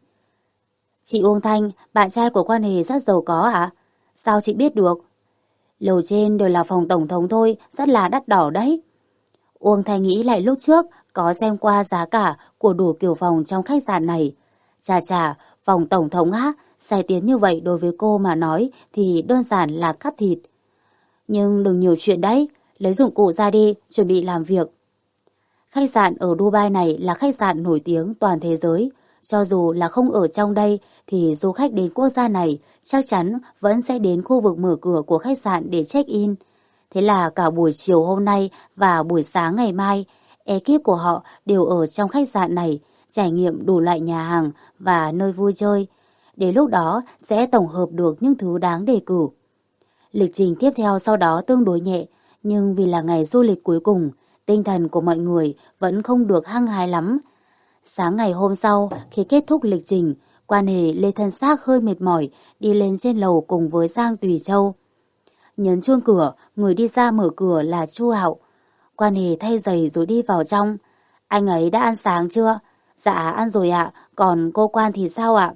Chị Uông Thanh, bạn trai của Quan Hề rất giàu có ạ? À? Sao chị biết được? Lầu trên đều là phòng tổng thống thôi, rất là đắt đỏ đấy. Uông Thanh nghĩ lại lúc trước có xem qua giá cả của đủ kiểu phòng trong khách sạn này. Chà chà, phòng tổng thống á, xài tiền như vậy đối với cô mà nói thì đơn giản là cắt thịt. Nhưng đừng nhiều chuyện đấy, lấy dụng cụ ra đi, chuẩn bị làm việc. Khách sạn ở Dubai này là khách sạn nổi tiếng toàn thế giới. Cho dù là không ở trong đây thì du khách đến quốc gia này chắc chắn vẫn sẽ đến khu vực mở cửa của khách sạn để check-in. Thế là cả buổi chiều hôm nay và buổi sáng ngày mai, ekip của họ đều ở trong khách sạn này, trải nghiệm đủ loại nhà hàng và nơi vui chơi. Đến lúc đó sẽ tổng hợp được những thứ đáng đề cử. Lịch trình tiếp theo sau đó tương đối nhẹ, nhưng vì là ngày du lịch cuối cùng, tinh thần của mọi người vẫn không được hăng hái lắm. Sáng ngày hôm sau, khi kết thúc lịch trình, Quan Hề lê thân xác hơi mệt mỏi đi lên trên lầu cùng với Giang Tùy Châu. Nhấn chuông cửa, người đi ra mở cửa là Chu Hạo. Quan Hề thay giày rồi đi vào trong. Anh ấy đã ăn sáng chưa? Dạ ăn rồi ạ, còn cô Quan thì sao ạ?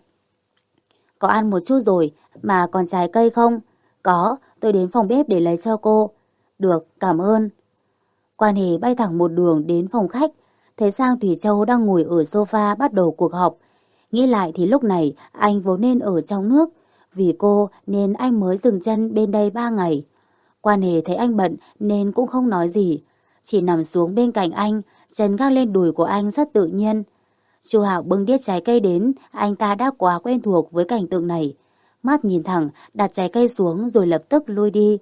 Có ăn một chút rồi, mà còn trái cây không? Có, tôi đến phòng bếp để lấy cho cô. Được, cảm ơn. Quan Hề bay thẳng một đường đến phòng khách, thấy Giang Thủy Châu đang ngồi ở sofa bắt đầu cuộc họp. Nghĩ lại thì lúc này anh vốn nên ở trong nước, vì cô nên anh mới dừng chân bên đây ba ngày. Quan Hề thấy anh bận nên cũng không nói gì, chỉ nằm xuống bên cạnh anh, chân gác lên đùi của anh rất tự nhiên. Chu Hạo bưng đĩa trái cây đến, anh ta đã quá quen thuộc với cảnh tượng này. Mắt nhìn thẳng, đặt trái cây xuống rồi lập tức lui đi.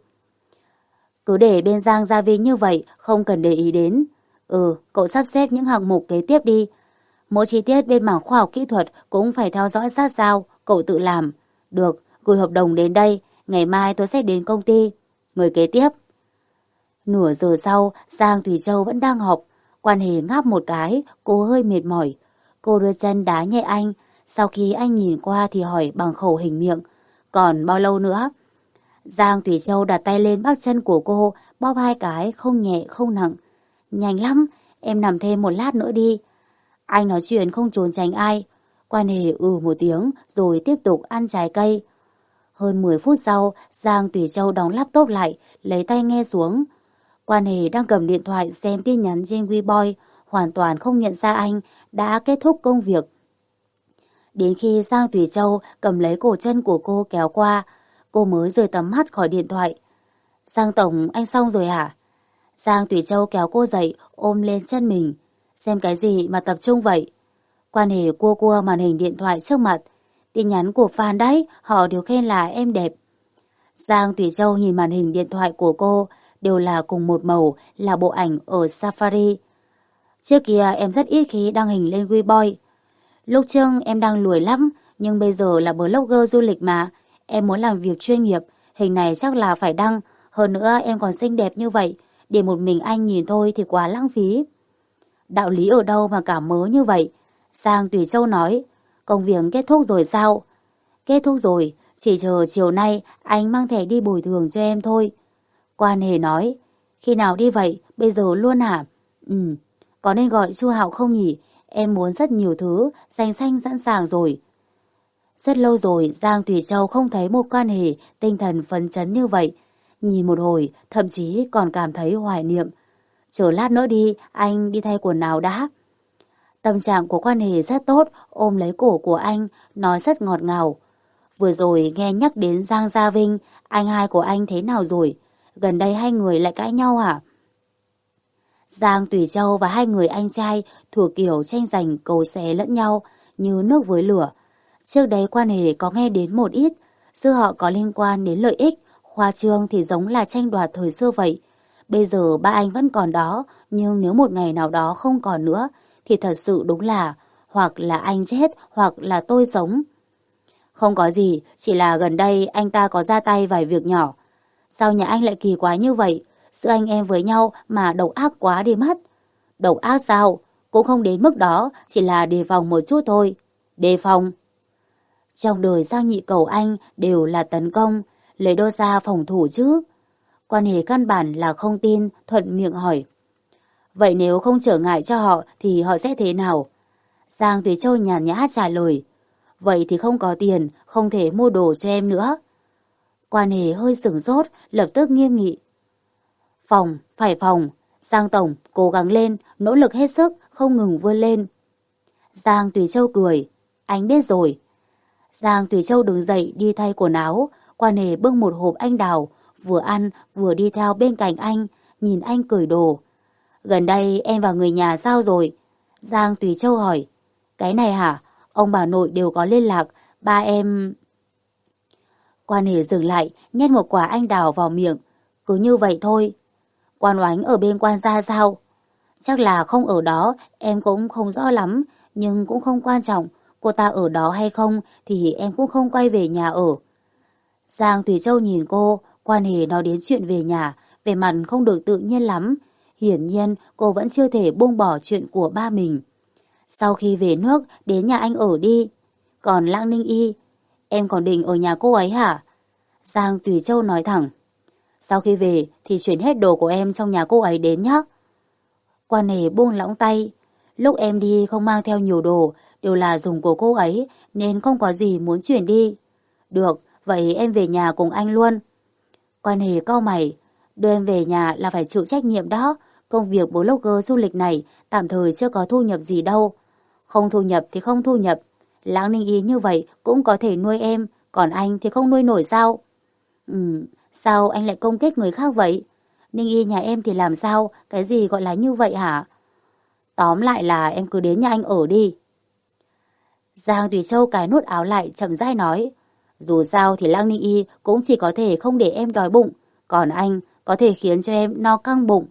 Cứ để bên Giang Gia Vinh như vậy, không cần để ý đến. Ừ, cậu sắp xếp những hạng mục kế tiếp đi. Mỗi chi tiết bên mảng khoa học kỹ thuật cũng phải theo dõi sát sao, cậu tự làm. Được, gửi hợp đồng đến đây, ngày mai tôi sẽ đến công ty. Người kế tiếp. Nửa giờ sau, Giang Thủy Châu vẫn đang họp. Quan Hề ngáp một cái, cô hơi mệt mỏi. Cô đưa chân đá nhẹ anh, sau khi anh nhìn qua thì hỏi bằng khẩu hình miệng. Còn bao lâu nữa? Giang Thủy Châu đặt tay lên bắp chân của cô, bóp hai cái, không nhẹ không nặng. Nhanh lắm, em nằm thêm một lát nữa đi. Anh nói chuyện không trốn tránh ai. Quan Hề ừ một tiếng rồi tiếp tục ăn trái cây. Hơn mười phút sau, Giang Thủy Châu đóng laptop lại, lấy tay nghe xuống. Quan Hề đang cầm điện thoại xem tin nhắn trên Weibo, hoàn toàn không nhận ra anh đã kết thúc công việc. Đến khi Giang Thủy Châu cầm lấy cổ chân của cô kéo qua, cô mới rời tầm mắt khỏi điện thoại. Giang Tổng, anh xong rồi hả? Giang Thủy Châu kéo cô dậy, ôm lên chân mình. Xem cái gì mà tập trung vậy? Quan Hề cua cua màn hình điện thoại trước mặt. Tin nhắn của fan đấy, họ đều khen là em đẹp. Giang Thủy Châu nhìn màn hình điện thoại của cô, đều là cùng một màu, là bộ ảnh ở Safari. Trước kia em rất ít khi đăng hình lên Weibo. Lúc trước em đang lười lắm, nhưng bây giờ là blogger du lịch mà. Em muốn làm việc chuyên nghiệp, hình này chắc là phải đăng. Hơn nữa em còn xinh đẹp như vậy, để một mình anh nhìn thôi thì quá lãng phí. Đạo lý ở đâu mà cả mớ như vậy? Giang Thủy Châu nói, công việc kết thúc rồi sao? Kết thúc rồi, chỉ chờ chiều nay anh mang thẻ đi bồi thường cho em thôi. Quan Hề nói, khi nào đi vậy? Bây giờ luôn hả? Ừ, có nên gọi Chu Hạo không nhỉ? Em muốn rất nhiều thứ, danh sách sẵn sàng rồi. Rất lâu rồi Giang Thủy Châu không thấy một Quan Hề tinh thần phấn chấn như vậy. Nhìn một hồi, thậm chí còn cảm thấy hoài niệm. Chờ lát nữa đi, anh đi thay quần áo đã. Tâm trạng của Quan Hề rất tốt, ôm lấy cổ của anh, nói rất ngọt ngào. Vừa rồi nghe nhắc đến Giang Gia Vinh, anh hai của anh thế nào rồi? Gần đây hai người lại cãi nhau hả? Giang Thủy Châu và hai người anh trai thuộc kiểu tranh giành cấu xé lẫn nhau như nước với lửa. Trước đây Quan Hề có nghe đến một ít, giữa họ có liên quan đến lợi ích, khoa trương thì giống là tranh đoạt thời xưa vậy. Bây giờ ba anh vẫn còn đó, nhưng nếu một ngày nào đó không còn nữa, thì thật sự đúng là hoặc là anh chết hoặc là tôi sống. Không có gì, chỉ là gần đây anh ta có ra tay vài việc nhỏ. Sao nhà anh lại kỳ quái như vậy? Giữa anh em với nhau mà độc ác quá đi mất. Độc ác sao? Cũng không đến mức đó, chỉ là đề phòng một chút thôi. Đề phòng. Trong đời Giang Nhị cầu anh đều là tấn công, lấy đô ra phòng thủ chứ. Quan Hề căn bản là không tin, thuận miệng hỏi. Vậy nếu không trở ngại cho họ thì họ sẽ thế nào? Giang Thủy Châu nhàn nhã trả lời. Vậy thì không có tiền, không thể mua đồ cho em nữa. Quan Hề hơi sửng sốt, lập tức nghiêm nghị. Phòng, phải phòng. Giang Tổng, cố gắng lên, nỗ lực hết sức, không ngừng vươn lên. Giang Thủy Châu cười. Anh biết rồi. Giang Thủy Châu đứng dậy đi thay quần áo. Quan Hề bưng một hộp anh đào, vừa ăn vừa đi theo bên cạnh anh, nhìn anh cởi đồ. Gần đây em và người nhà sao rồi? Giang Thủy Châu hỏi. Cái này hả? Ông bà nội đều có liên lạc, ba em... Quan Hề dừng lại, nhét một quả anh đào vào miệng. Cứ như vậy thôi. Quan Oánh ở bên quan gia sao? Chắc là không ở đó, em cũng không rõ lắm, nhưng cũng không quan trọng. Cô ta ở đó hay không thì em cũng không quay về nhà ở. Giang Thủy Châu nhìn cô, Quan Hề nói đến chuyện về nhà, vẻ mặt không được tự nhiên lắm. Hiển nhiên cô vẫn chưa thể buông bỏ chuyện của ba mình. Sau khi về nước, đến nhà anh ở đi. Còn Lăng Ninh Y, em còn định ở nhà cô ấy hả? Giang Thủy Châu nói thẳng. Sau khi về thì chuyển hết đồ của em trong nhà cô ấy đến nhé. Quan Hề buông lỏng tay. Lúc em đi không mang theo nhiều đồ, đều là dùng của cô ấy, nên không có gì muốn chuyển đi. Được, vậy em về nhà cùng anh luôn. Quan Hề cau mày. Đưa em về nhà là phải chịu trách nhiệm đó. Công việc blogger du lịch này tạm thời chưa có thu nhập gì đâu. Không thu nhập thì không thu nhập. Lãng Ninh Y như vậy cũng có thể nuôi em, còn anh thì không nuôi nổi sao? Ừ, sao anh lại công kích người khác vậy? Ninh Y nhà em thì làm sao? Cái gì gọi là như vậy hả? Tóm lại là em cứ đến nhà anh ở đi. Giang Thủy Châu cài nút áo lại chậm rãi nói. Dù sao thì Lăng Ninh Y cũng chỉ có thể không để em đói bụng, còn anh có thể khiến cho em no căng bụng.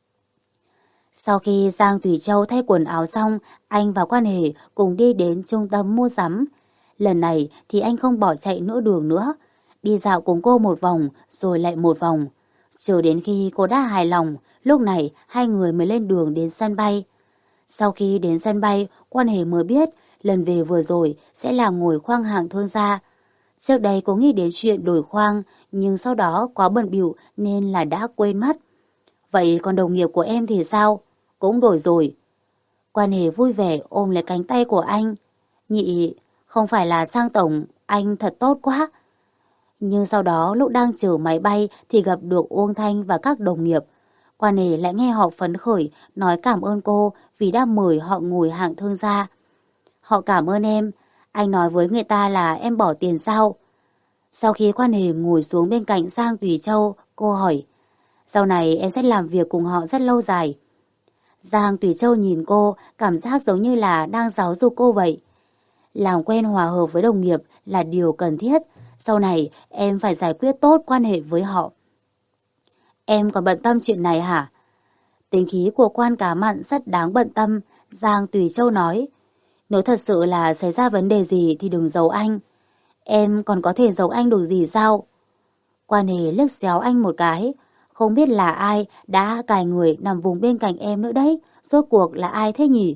Sau khi Giang Thủy Châu thay quần áo xong, anh và Quan Hề cùng đi đến trung tâm mua sắm. Lần này thì anh không bỏ chạy nửa đường nữa. Đi dạo cùng cô một vòng, rồi lại một vòng. Chờ đến khi cô đã hài lòng, lúc này hai người mới lên đường đến sân bay. Sau khi đến sân bay, Quan Hề mới biết lần về vừa rồi sẽ là ngồi khoang hạng thương gia. Trước đây cô nghĩ đến chuyện đổi khoang, nhưng sau đó quá bận bịu nên là đã quên mất. Vậy còn đồng nghiệp của em thì sao? Cũng đổi rồi. Quan Hề vui vẻ ôm lấy cánh tay của anh. Nhị, không phải là Giang tổng, anh thật tốt quá. Nhưng sau đó lúc đang chờ máy bay thì gặp được Uông Thanh và các đồng nghiệp. Quan Hề lại nghe họ phấn khởi nói cảm ơn cô vì đã mời họ ngồi hạng thương gia. Họ cảm ơn em, anh nói với người ta là em bỏ tiền sao? Sau khi Quan Hề ngồi xuống bên cạnh Giang Tùy Châu, cô hỏi, sau này em sẽ làm việc cùng họ rất lâu dài. Giang Tùy Châu nhìn cô, cảm giác giống như là đang giáo dục cô vậy. Làm quen hòa hợp với đồng nghiệp là điều cần thiết, sau này em phải giải quyết tốt quan hệ với họ. Em còn bận tâm chuyện này hả? Tính khí của Quan Cá Mặn rất đáng bận tâm, Giang Tùy Châu nói. Nếu thật sự là xảy ra vấn đề gì thì đừng giấu anh. Em còn có thể giấu anh được gì sao? Quan Hề liếc xéo anh một cái. Không biết là ai đã cài người nằm vùng bên cạnh em nữa đấy. Rốt cuộc là ai thế nhỉ?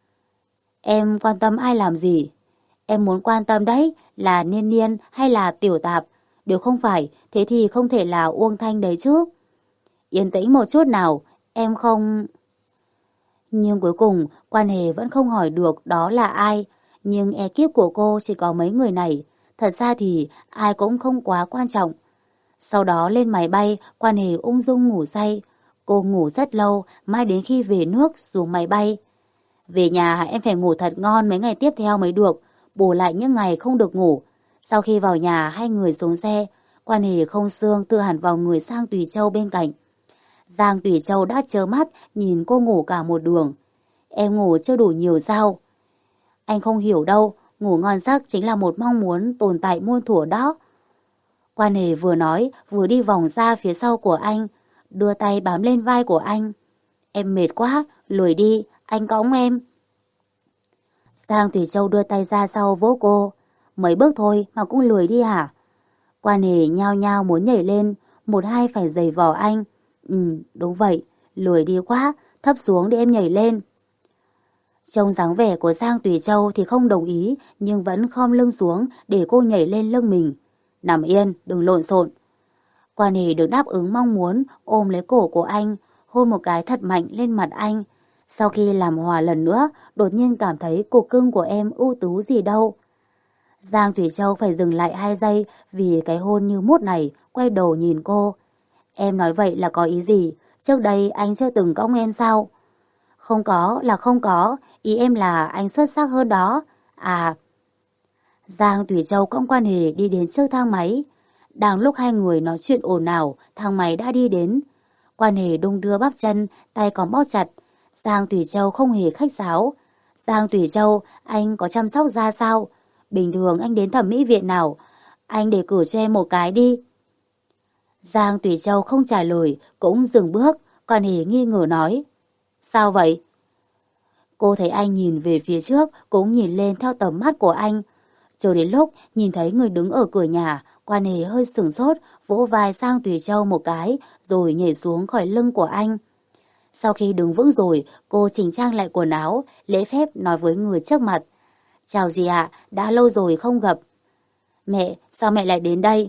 Em quan tâm ai làm gì? Em muốn quan tâm đấy là Niên Niên hay là Tiểu Tạp. Nếu không phải, thế thì không thể là Uông Thanh đấy chứ. Yên tĩnh một chút nào, em không... Nhưng cuối cùng, Quan Hề vẫn không hỏi được đó là ai. Nhưng ekip của cô chỉ có mấy người này. Thật ra thì ai cũng không quá quan trọng. Sau đó lên máy bay, Quan Hề ung dung ngủ say. Cô ngủ rất lâu, mãi đến khi về nước xuống máy bay. Về nhà em phải ngủ thật ngon mấy ngày tiếp theo mới được, bù lại những ngày không được ngủ. Sau khi vào nhà, hai người xuống xe. Quan Hề không xương tự hẳn vào người Giang Tùy Châu bên cạnh. Giang Tùy Châu đã trớ mắt nhìn cô ngủ cả một đường. Em ngủ chưa đủ nhiều sao? Anh không hiểu đâu, ngủ ngon giấc chính là một mong muốn tồn tại muôn thuở đó. Quan Hề vừa nói vừa đi vòng ra phía sau của anh, đưa tay bám lên vai của anh. Em mệt quá, lười đi, anh cõng em. Giang Tùy Châu đưa tay ra sau vỗ cô. Mấy bước thôi mà cũng lười đi hả? Quan Hề nhao nhao muốn nhảy lên, một hai phải giày vò anh. Ừ, đúng vậy, lười đi quá, thấp xuống để em nhảy lên. Trông dáng vẻ của Giang Tùy Châu thì không đồng ý, nhưng vẫn khom lưng xuống để cô nhảy lên lưng mình. Nằm yên, đừng lộn xộn. Quan Hề được đáp ứng mong muốn, ôm lấy cổ của anh, hôn một cái thật mạnh lên mặt anh. Sau khi làm hòa lần nữa, đột nhiên cảm thấy cục cưng của em ưu tú gì đâu. Giang Thủy Châu phải dừng lại hai giây vì cái hôn như mút này, quay đầu nhìn cô. Em nói vậy là có ý gì? Trước đây anh chưa từng cõng em sao? Không có là không có, ý em là anh xuất sắc hơn đó. À... Giang Thủy Châu cõng Quan Hề đi đến trước thang máy. Đang lúc hai người nói chuyện ồn ào, thang máy đã đi đến. Quan Hề đung đưa bắp chân, tay còn bóp chặt. Giang Thủy Châu không hề khách sáo. Giang Thủy Châu, anh có chăm sóc da sao? Bình thường anh đến thẩm mỹ viện nào? Anh đề cử cho em một cái đi. Giang Thủy Châu không trả lời, cũng dừng bước. Quan Hề nghi ngờ nói. Sao vậy? Cô thấy anh nhìn về phía trước, cũng nhìn lên theo tầm mắt của anh. Chờ đến lúc nhìn thấy người đứng ở cửa nhà, Quan Hề hơi sửng sốt, vỗ vai Giang Thủy Châu một cái, rồi nhảy xuống khỏi lưng của anh. Sau khi đứng vững rồi, cô chỉnh trang lại quần áo, lễ phép nói với người trước mặt. Chào dì ạ, đã lâu rồi không gặp. Mẹ, sao mẹ lại đến đây?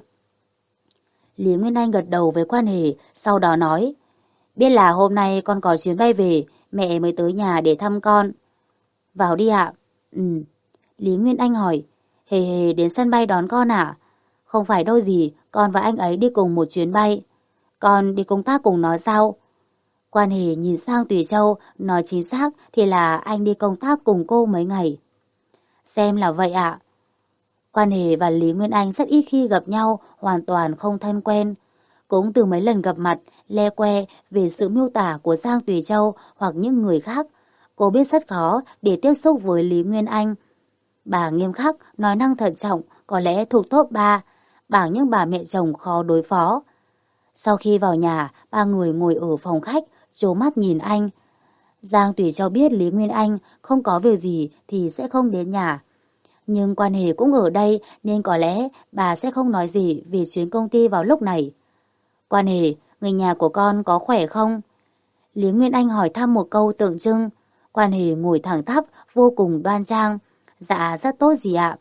Lý Nguyên Anh gật đầu với Quan Hề, sau đó nói. Biết là hôm nay con có chuyến bay về, mẹ mới tới nhà để thăm con. Vào đi ạ. Ừ. Lý Nguyên Anh hỏi. Hề Hề đến sân bay đón con à? Không phải đâu gì, con và anh ấy đi cùng một chuyến bay. Con đi công tác cùng nó sao? Quan Hề nhìn sang Tùy Châu, nói chính xác thì là anh đi công tác cùng cô mấy ngày. Xem là vậy ạ. Quan Hề và Lý Nguyên Anh rất ít khi gặp nhau, hoàn toàn không thân quen. Cũng từ mấy lần gặp mặt, le que về sự miêu tả của Giang Tùy Châu hoặc những người khác, cô biết rất khó để tiếp xúc với Lý Nguyên Anh. Bà nghiêm khắc, nói năng thận trọng, có lẽ thuộc top ba, bảng những bà mẹ chồng khó đối phó. Sau khi vào nhà, ba người ngồi ở phòng khách, trố mắt nhìn anh. Giang Tùy Châu biết Lý Nguyên Anh không có việc gì thì sẽ không đến nhà. Nhưng Quan Hề cũng ở đây nên có lẽ bà sẽ không nói gì về chuyến công ty vào lúc này. Quan Hề, người nhà của con có khỏe không? Lý Nguyên Anh hỏi thăm một câu tượng trưng. Quan Hề ngồi thẳng tắp, vô cùng đoan trang. Dạ rất tốt dì ạ.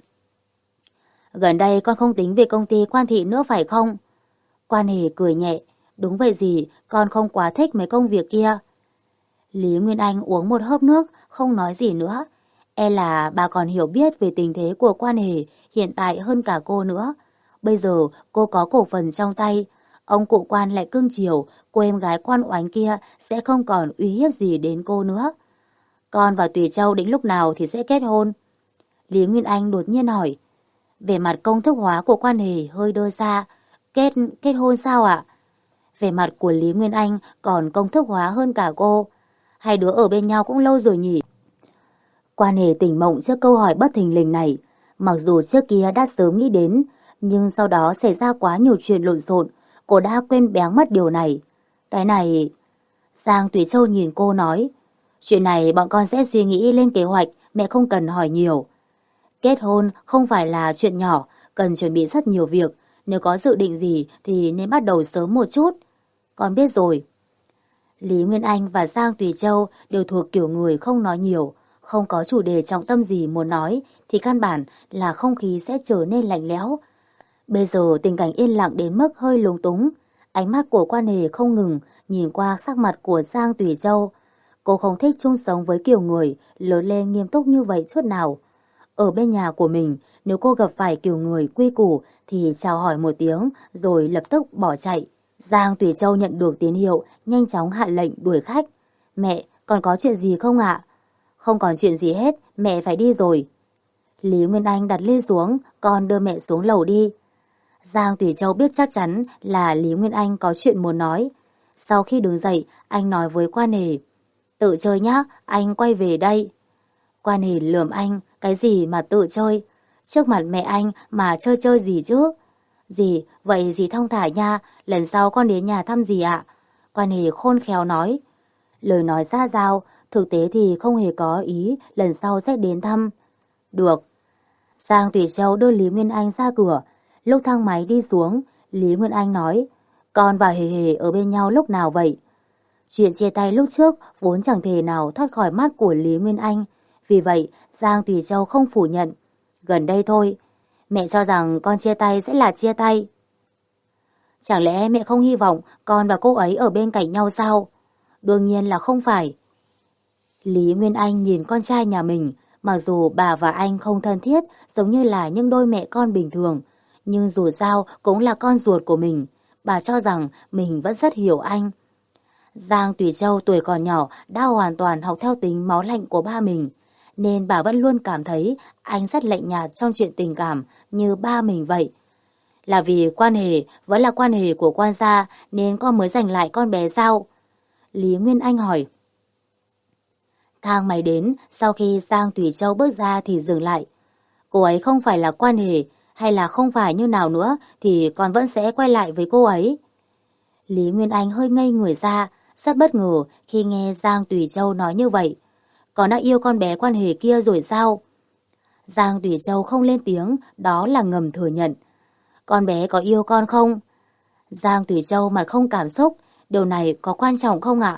Gần đây con không tính về công ty Quan Thị nữa phải không? Quan Hề cười nhẹ. Đúng vậy dì, con không quá thích mấy công việc kia. Lý Nguyên Anh uống một hớp nước, không nói gì nữa. E là bà còn hiểu biết về tình thế của quan hệ hiện tại hơn cả cô nữa. Bây giờ cô có cổ phần trong tay, ông cụ quan lại cưng chiều, cô em gái quan oánh kia sẽ không còn uy hiếp gì đến cô nữa. Con và Tùy Châu định lúc nào thì sẽ kết hôn? Lý Nguyên Anh đột nhiên hỏi. Về mặt công thức hóa của quan hệ hơi đơ ra. Kết, kết hôn sao ạ? Về mặt của Lý Nguyên Anh còn công thức hóa hơn cả cô. Hai đứa ở bên nhau cũng lâu rồi nhỉ? Quan hệ tỉnh mộng trước câu hỏi bất thình lình này. Mặc dù trước kia đã sớm nghĩ đến, nhưng sau đó xảy ra quá nhiều chuyện lộn xộn, cô đã quên béng mất điều này. Cái này... Giang Tùy Châu nhìn cô nói, chuyện này bọn con sẽ suy nghĩ lên kế hoạch, mẹ không cần hỏi nhiều. Kết hôn không phải là chuyện nhỏ, cần chuẩn bị rất nhiều việc. Nếu có dự định gì thì nên bắt đầu sớm một chút. Con biết rồi. Lý Nguyên Anh và Giang Tùy Châu đều thuộc kiểu người không nói nhiều, không có chủ đề trọng tâm gì muốn nói thì căn bản là không khí sẽ trở nên lạnh lẽo. Bây giờ tình cảnh yên lặng đến mức hơi lúng túng. Ánh mắt của quan hệ không ngừng nhìn qua sắc mặt của Giang Tùy Châu. Cô không thích chung sống với kiểu người lớn lên nghiêm túc như vậy chút nào. Ở bên nhà của mình, nếu cô gặp phải kiểu người quy củ thì chào hỏi một tiếng rồi lập tức bỏ chạy. Giang Tùy Châu nhận được tín hiệu, nhanh chóng hạ lệnh đuổi khách. Mẹ, còn có chuyện gì không ạ? Không còn chuyện gì hết, mẹ phải đi rồi. Lý Nguyên Anh đặt ly xuống, con đưa mẹ xuống lầu đi. Giang Tùy Châu biết chắc chắn là Lý Nguyên Anh có chuyện muốn nói. Sau khi đứng dậy, anh nói với quan hệ. Tự chơi nhá, anh quay về đây. Quan hệ lườm anh, cái gì mà tự chơi? Trước mặt mẹ anh mà chơi chơi gì chứ? Dì, vậy dì thong thả nha, lần sau con đến nhà thăm dì ạ. Quan hệ khôn khéo nói. Lời nói ra dao, thực tế thì không hề có ý lần sau sẽ đến thăm. Được. Giang Tùy Châu đưa Lý Nguyên Anh ra cửa. Lúc thang máy đi xuống, Lý Nguyên Anh nói, con và Hề Hề ở bên nhau lúc nào vậy? Chuyện chia tay lúc trước vốn chẳng thể nào thoát khỏi mắt của Lý Nguyên Anh. Vì vậy, Giang Tùy Châu không phủ nhận. Gần đây thôi, mẹ cho rằng con chia tay sẽ là chia tay. Chẳng lẽ mẹ không hy vọng con và cô ấy ở bên cạnh nhau sao? Đương nhiên là không phải. Lý Nguyên Anh nhìn con trai nhà mình, mặc dù bà và anh không thân thiết giống như là những đôi mẹ con bình thường, nhưng dù sao cũng là con ruột của mình. Bà cho rằng mình vẫn rất hiểu anh. Giang Tùy Châu tuổi còn nhỏ đã hoàn toàn học theo tính máu lạnh của ba mình, nên bà vẫn luôn cảm thấy anh rất lạnh nhạt trong chuyện tình cảm như ba mình vậy. Là vì quan hệ vẫn là quan hệ của quan gia nên con mới giành lại con bé sao? Lý Nguyên Anh hỏi. Thang máy đến, sau khi Giang Tùy Châu bước ra thì dừng lại. Cô ấy không phải là quan hệ, hay là không phải như nào nữa thì con vẫn sẽ quay lại với cô ấy. Lý Nguyên Anh hơi ngây người ra, rất bất ngờ khi nghe Giang Tùy Châu nói như vậy. Con đã yêu con bé quan hệ kia rồi sao? Giang Tùy Châu không lên tiếng, đó là ngầm thừa nhận. Con bé có yêu con không? Giang Tùy Châu mặt không cảm xúc, điều này có quan trọng không ạ?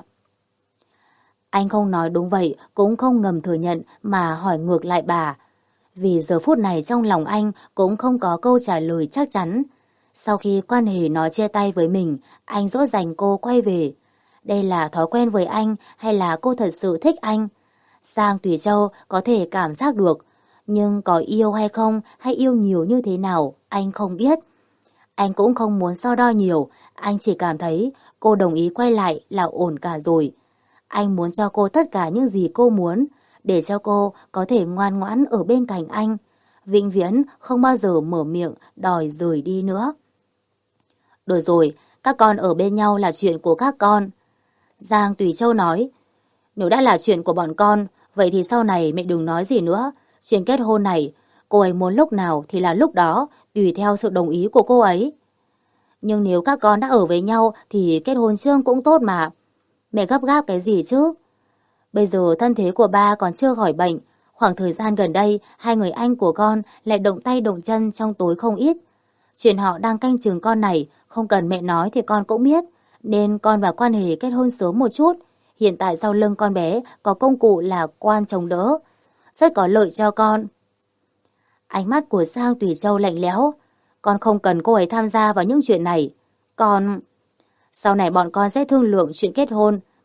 Anh không nói đúng vậy, cũng không ngầm thừa nhận mà hỏi ngược lại bà. Vì giờ phút này trong lòng anh cũng không có câu trả lời chắc chắn. Sau khi quan hệ nói chia tay với mình, anh dỗ dành cô quay về. Đây là thói quen với anh hay là cô thật sự thích anh? Giang Tùy Châu có thể cảm giác được, nhưng có yêu hay không hay yêu nhiều như thế nào anh không biết. Anh cũng không muốn so đo nhiều, anh chỉ cảm thấy cô đồng ý quay lại là ổn cả rồi. Anh muốn cho cô tất cả những gì cô muốn, để cho cô có thể ngoan ngoãn ở bên cạnh anh, vĩnh viễn không bao giờ mở miệng đòi rời đi nữa. Được rồi, các con ở bên nhau là chuyện của các con. Giang Tùy Châu nói, nếu đã là chuyện của bọn con, vậy thì sau này mẹ đừng nói gì nữa. Chuyện kết hôn này, cô ấy muốn lúc nào thì là lúc đó, tùy theo sự đồng ý của cô ấy. Nhưng nếu các con đã ở với nhau thì kết hôn trước cũng tốt mà. Mẹ gấp gáp cái gì chứ? Bây giờ thân thế của ba còn chưa khỏi bệnh. Khoảng thời gian gần đây, hai người anh của con lại động tay động chân trong tối không ít. Chuyện họ đang canh chừng con này, không cần mẹ nói thì con cũng biết. Nên con và quan hệ kết hôn sớm một chút. Hiện tại sau lưng con bé có công cụ là quan chống đỡ. Rất có lợi cho con. Ánh mắt của Giang Tùy Châu lạnh lẽo. Con không cần cô ấy tham gia vào những chuyện này. Con... Sau này bọn con sẽ thương lượng chuyện kết hôn.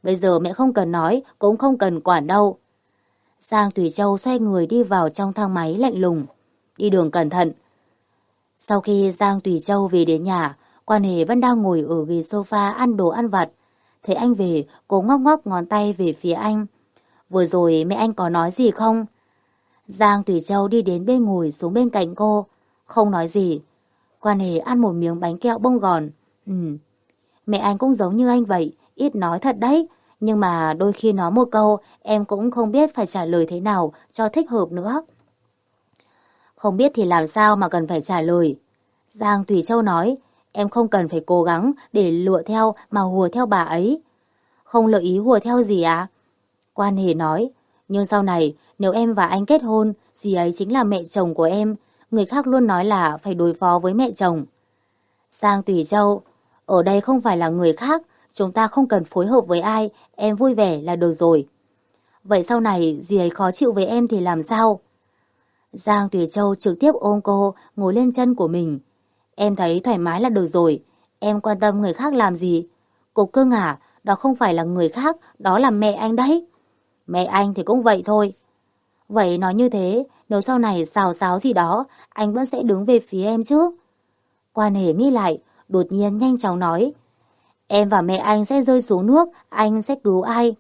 Bây giờ mẹ không cần nói, cũng không cần quản đâu. Giang Thủy Châu xoay người đi vào trong thang máy lạnh lùng. Đi đường cẩn thận. Sau khi Giang Thủy Châu về đến nhà, Quan Hề vẫn đang ngồi ở ghế sofa ăn đồ ăn vặt. Thấy anh về, cô ngóc ngóc ngón tay về phía anh. Vừa rồi mẹ anh có nói gì không? Giang Thủy Châu đi đến bên ngồi xuống bên cạnh cô. Không nói gì. Quan Hề ăn một miếng bánh kẹo bông gòn. Ừ. Mẹ anh cũng giống như anh vậy, ít nói thật đấy. Nhưng mà đôi khi nói một câu, em cũng không biết phải trả lời thế nào cho thích hợp nữa. Không biết thì làm sao mà cần phải trả lời. Giang Thủy Châu nói, em không cần phải cố gắng để lựa theo mà hùa theo bà ấy. Không lựa ý hùa theo gì à? Quan Hề nói, nhưng sau này nếu em và anh kết hôn, dì ấy chính là mẹ chồng của em. Người khác luôn nói là phải đối phó với mẹ chồng. Giang Thủy Châu, ở đây không phải là người khác, chúng ta không cần phối hợp với ai, em vui vẻ là được rồi. Vậy sau này dì ấy khó chịu với em thì làm sao? Giang Thủy Châu trực tiếp ôm cô, ngồi lên chân của mình. Em thấy thoải mái là được rồi, em quan tâm người khác làm gì? Cục cưng à, đó không phải là người khác, đó là mẹ anh đấy. Mẹ anh thì cũng vậy thôi. Vậy nói như thế, nếu sau này xào xáo gì đó, anh vẫn sẽ đứng về phía em chứ? Quan Hề nghĩ lại, đột nhiên nhanh chóng nói. Em và mẹ anh sẽ rơi xuống nước, anh sẽ cứu ai?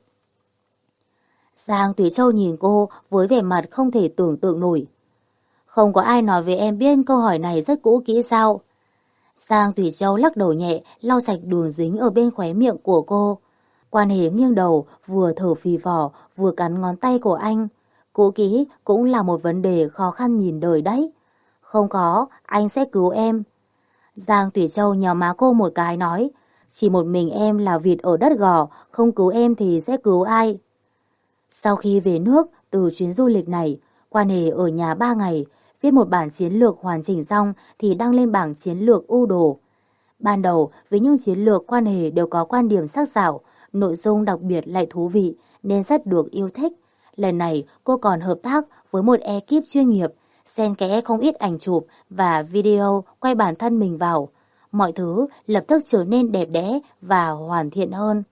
Giang Thủy Châu nhìn cô với vẻ mặt không thể tưởng tượng nổi. Không có ai nói với em biết câu hỏi này rất cũ kỹ sao? Giang Thủy Châu lắc đầu nhẹ, lau sạch đường dính ở bên khóe miệng của cô. Quan Hề nghiêng đầu, vừa thở phì phò, vừa cắn ngón tay của anh. Cũ kỹ cũng là một vấn đề khó khăn nhìn đời đấy. Không có, anh sẽ cứu em. Giang Thủy Châu nhào má cô một cái nói, chỉ một mình em là vịt ở đất gò, không cứu em thì sẽ cứu ai? Sau khi về nước từ chuyến du lịch này, Quan Hề ở nhà ba ngày, viết một bản chiến lược hoàn chỉnh xong thì đăng lên bảng chiến lược ưu đồ. Ban đầu, với những chiến lược Quan Hề đều có quan điểm sắc sảo, nội dung đặc biệt lại thú vị nên rất được yêu thích. Lần này cô còn hợp tác với một ekip chuyên nghiệp, xen kẽ không ít ảnh chụp và video quay bản thân mình vào. Mọi thứ lập tức trở nên đẹp đẽ và hoàn thiện hơn.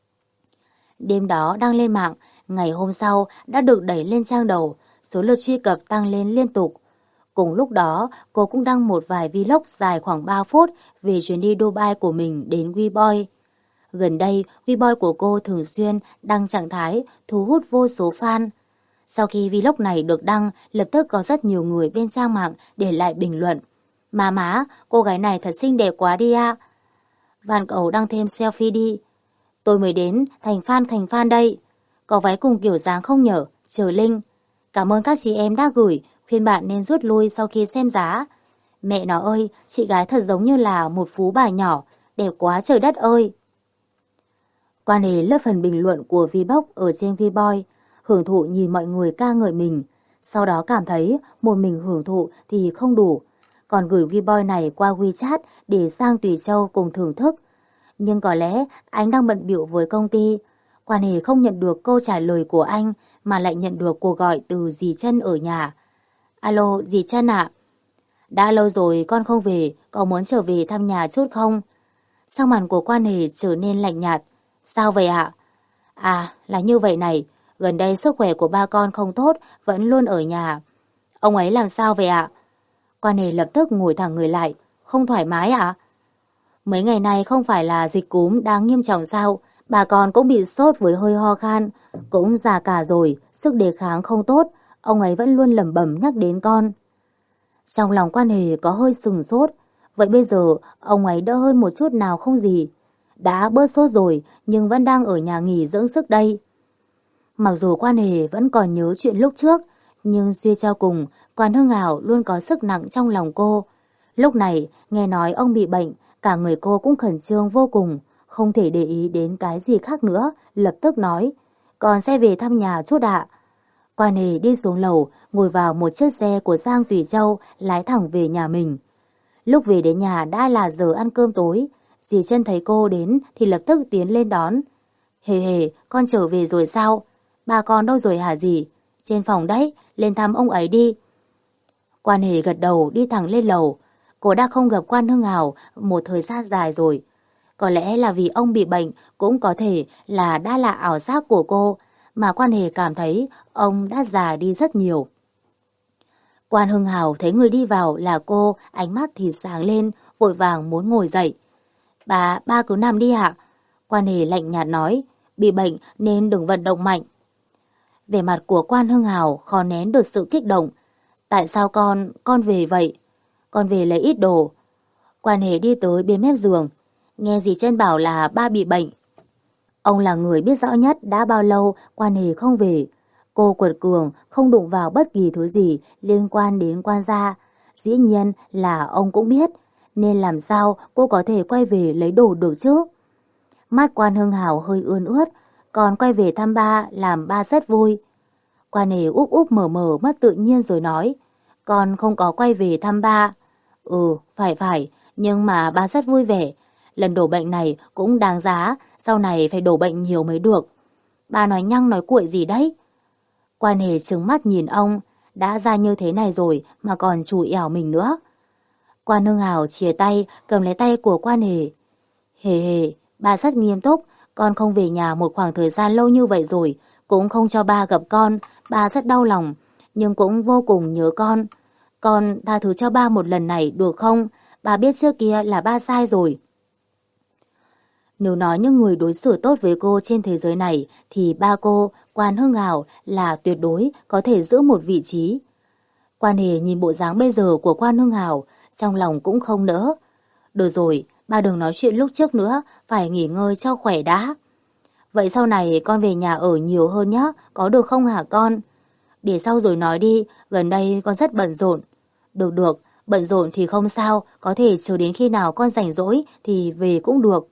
Đêm đó đăng lên mạng, ngày hôm sau đã được đẩy lên trang đầu, số lượt truy cập tăng lên liên tục. Cùng lúc đó, cô cũng đăng một vài vlog dài khoảng ba phút về chuyến đi Dubai của mình đến WeBoy. Gần đây, WeBoy của cô thường xuyên đăng trạng thái thu hút vô số fan. Sau khi vlog này được đăng, lập tức có rất nhiều người bên trang mạng để lại bình luận. Má má, cô gái này thật xinh đẹp quá đi ạ. Van Cẩu đăng thêm selfie đi. Tôi mới đến, thành fan thành fan đây. Có váy cùng kiểu dáng không nhở? Chờ Linh. Cảm ơn các chị em đã gửi, khuyên bạn nên rút lui sau khi xem giá. Mẹ nó ơi, chị gái thật giống như là một phú bà nhỏ, đẹp quá trời đất ơi. Quan Hề lướt phần bình luận của Vbox ở trên WeBoy, hưởng thụ nhìn mọi người ca ngợi mình. Sau đó cảm thấy một mình hưởng thụ thì không đủ, còn gửi WeBoy này qua WeChat để Giang Thủy Châu cùng thưởng thức. Nhưng có lẽ anh đang bận bịu với công ty. Quan Hề không nhận được câu trả lời của anh mà lại nhận được cuộc gọi từ dì Trân ở nhà. Alo, dì Trân ạ. Đã lâu rồi con không về, có muốn trở về thăm nhà chút không? Sau màn của Quan Hề trở nên lạnh nhạt. Sao vậy ạ? À, là như vậy này, gần đây sức khỏe của ba con không tốt, vẫn luôn ở nhà. Ông ấy làm sao vậy ạ? Quan Hề lập tức ngồi thẳng người lại. Không thoải mái ạ? Mấy ngày nay không phải là dịch cúm đang nghiêm trọng sao? Bà con cũng bị sốt với hơi ho khan, cũng già cả rồi, sức đề kháng không tốt, ông ấy vẫn luôn lẩm bẩm nhắc đến con. Trong lòng Quan Hề có hơi sừng sốt, vậy bây giờ ông ấy đỡ hơn một chút nào không gì? Đã bớt sốt rồi nhưng vẫn đang ở nhà nghỉ dưỡng sức đây. Mặc dù Quan Hề vẫn còn nhớ chuyện lúc trước, nhưng suy cho cùng, Quan Hưng Hảo luôn có sức nặng trong lòng cô. Lúc này, nghe nói ông bị bệnh, cả người cô cũng khẩn trương vô cùng, không thể để ý đến cái gì khác nữa, lập tức nói, con sẽ về thăm nhà chút ạ. Quan Hề đi xuống lầu, ngồi vào một chiếc xe của Giang Thủy Châu, lái thẳng về nhà mình. Lúc về đến nhà đã là giờ ăn cơm tối, dì Trân thấy cô đến thì lập tức tiến lên đón. Hề hề, con trở về rồi sao? Ba con đâu rồi hả dì? Trên phòng đấy, lên thăm ông ấy đi. Quan Hề gật đầu đi thẳng lên lầu. Cô đã không gặp Quan Hưng Hảo một thời gian dài rồi. Có lẽ là vì ông bị bệnh, cũng có thể là đã là ảo giác của cô, mà Quan Hề cảm thấy ông đã già đi rất nhiều. Quan Hưng Hào thấy người đi vào là cô, ánh mắt thì sáng lên, vội vàng muốn ngồi dậy. Bà, ba cứ nằm đi ạ. Quan Hề lạnh nhạt nói, bị bệnh nên đừng vận động mạnh. Vẻ mặt của Quan Hưng Hào khó nén được sự kích động. Tại sao con, con về vậy? Con về lấy ít đồ. Quan Hề đi tới bên mép giường. Nghe dì Trân bảo là ba bị bệnh. Ông là người biết rõ nhất đã bao lâu Quan Hề không về. Cô quật cường không đụng vào bất kỳ thứ gì liên quan đến Quan gia. Dĩ nhiên là ông cũng biết, nên làm sao cô có thể quay về lấy đồ được chứ? Mắt Quan Hưng Hào hơi ươn ướt, còn quay về thăm ba làm ba rất vui. Quan Hề úp úp mở mở mắt tự nhiên rồi nói, con không có quay về thăm ba. Ừ, phải phải, nhưng mà ba rất vui vẻ. Lần đổ bệnh này cũng đáng giá, sau này phải đổ bệnh nhiều mới được. Ba nói nhăng nói cuội gì đấy? Quan Hề trừng mắt nhìn ông, đã ra như thế này rồi mà còn chùi ẻo mình nữa. Quan Hưng Hào chìa tay, cầm lấy tay của Quan Hề. Hề hề, ba rất nghiêm túc, con không về nhà một khoảng thời gian lâu như vậy rồi, cũng không cho ba gặp con, ba rất đau lòng, nhưng cũng vô cùng nhớ con. Con tha thứ cho ba một lần này được không? Ba biết trước kia là ba sai rồi. Nếu nói những người đối xử tốt với cô trên thế giới này thì ba cô, Quan Hưng Hào là tuyệt đối có thể giữ một vị trí. Quan Hề nhìn bộ dáng bây giờ của Quan Hưng Hào, trong lòng cũng không nỡ. Được rồi, ba đừng nói chuyện lúc trước nữa, phải nghỉ ngơi cho khỏe đã. Vậy sau này con về nhà ở nhiều hơn nhé, có được không hả con? Để sau rồi nói đi, gần đây con rất bận rộn. Được được, bận rộn thì không sao, có thể chờ đến khi nào con rảnh rỗi thì về cũng được.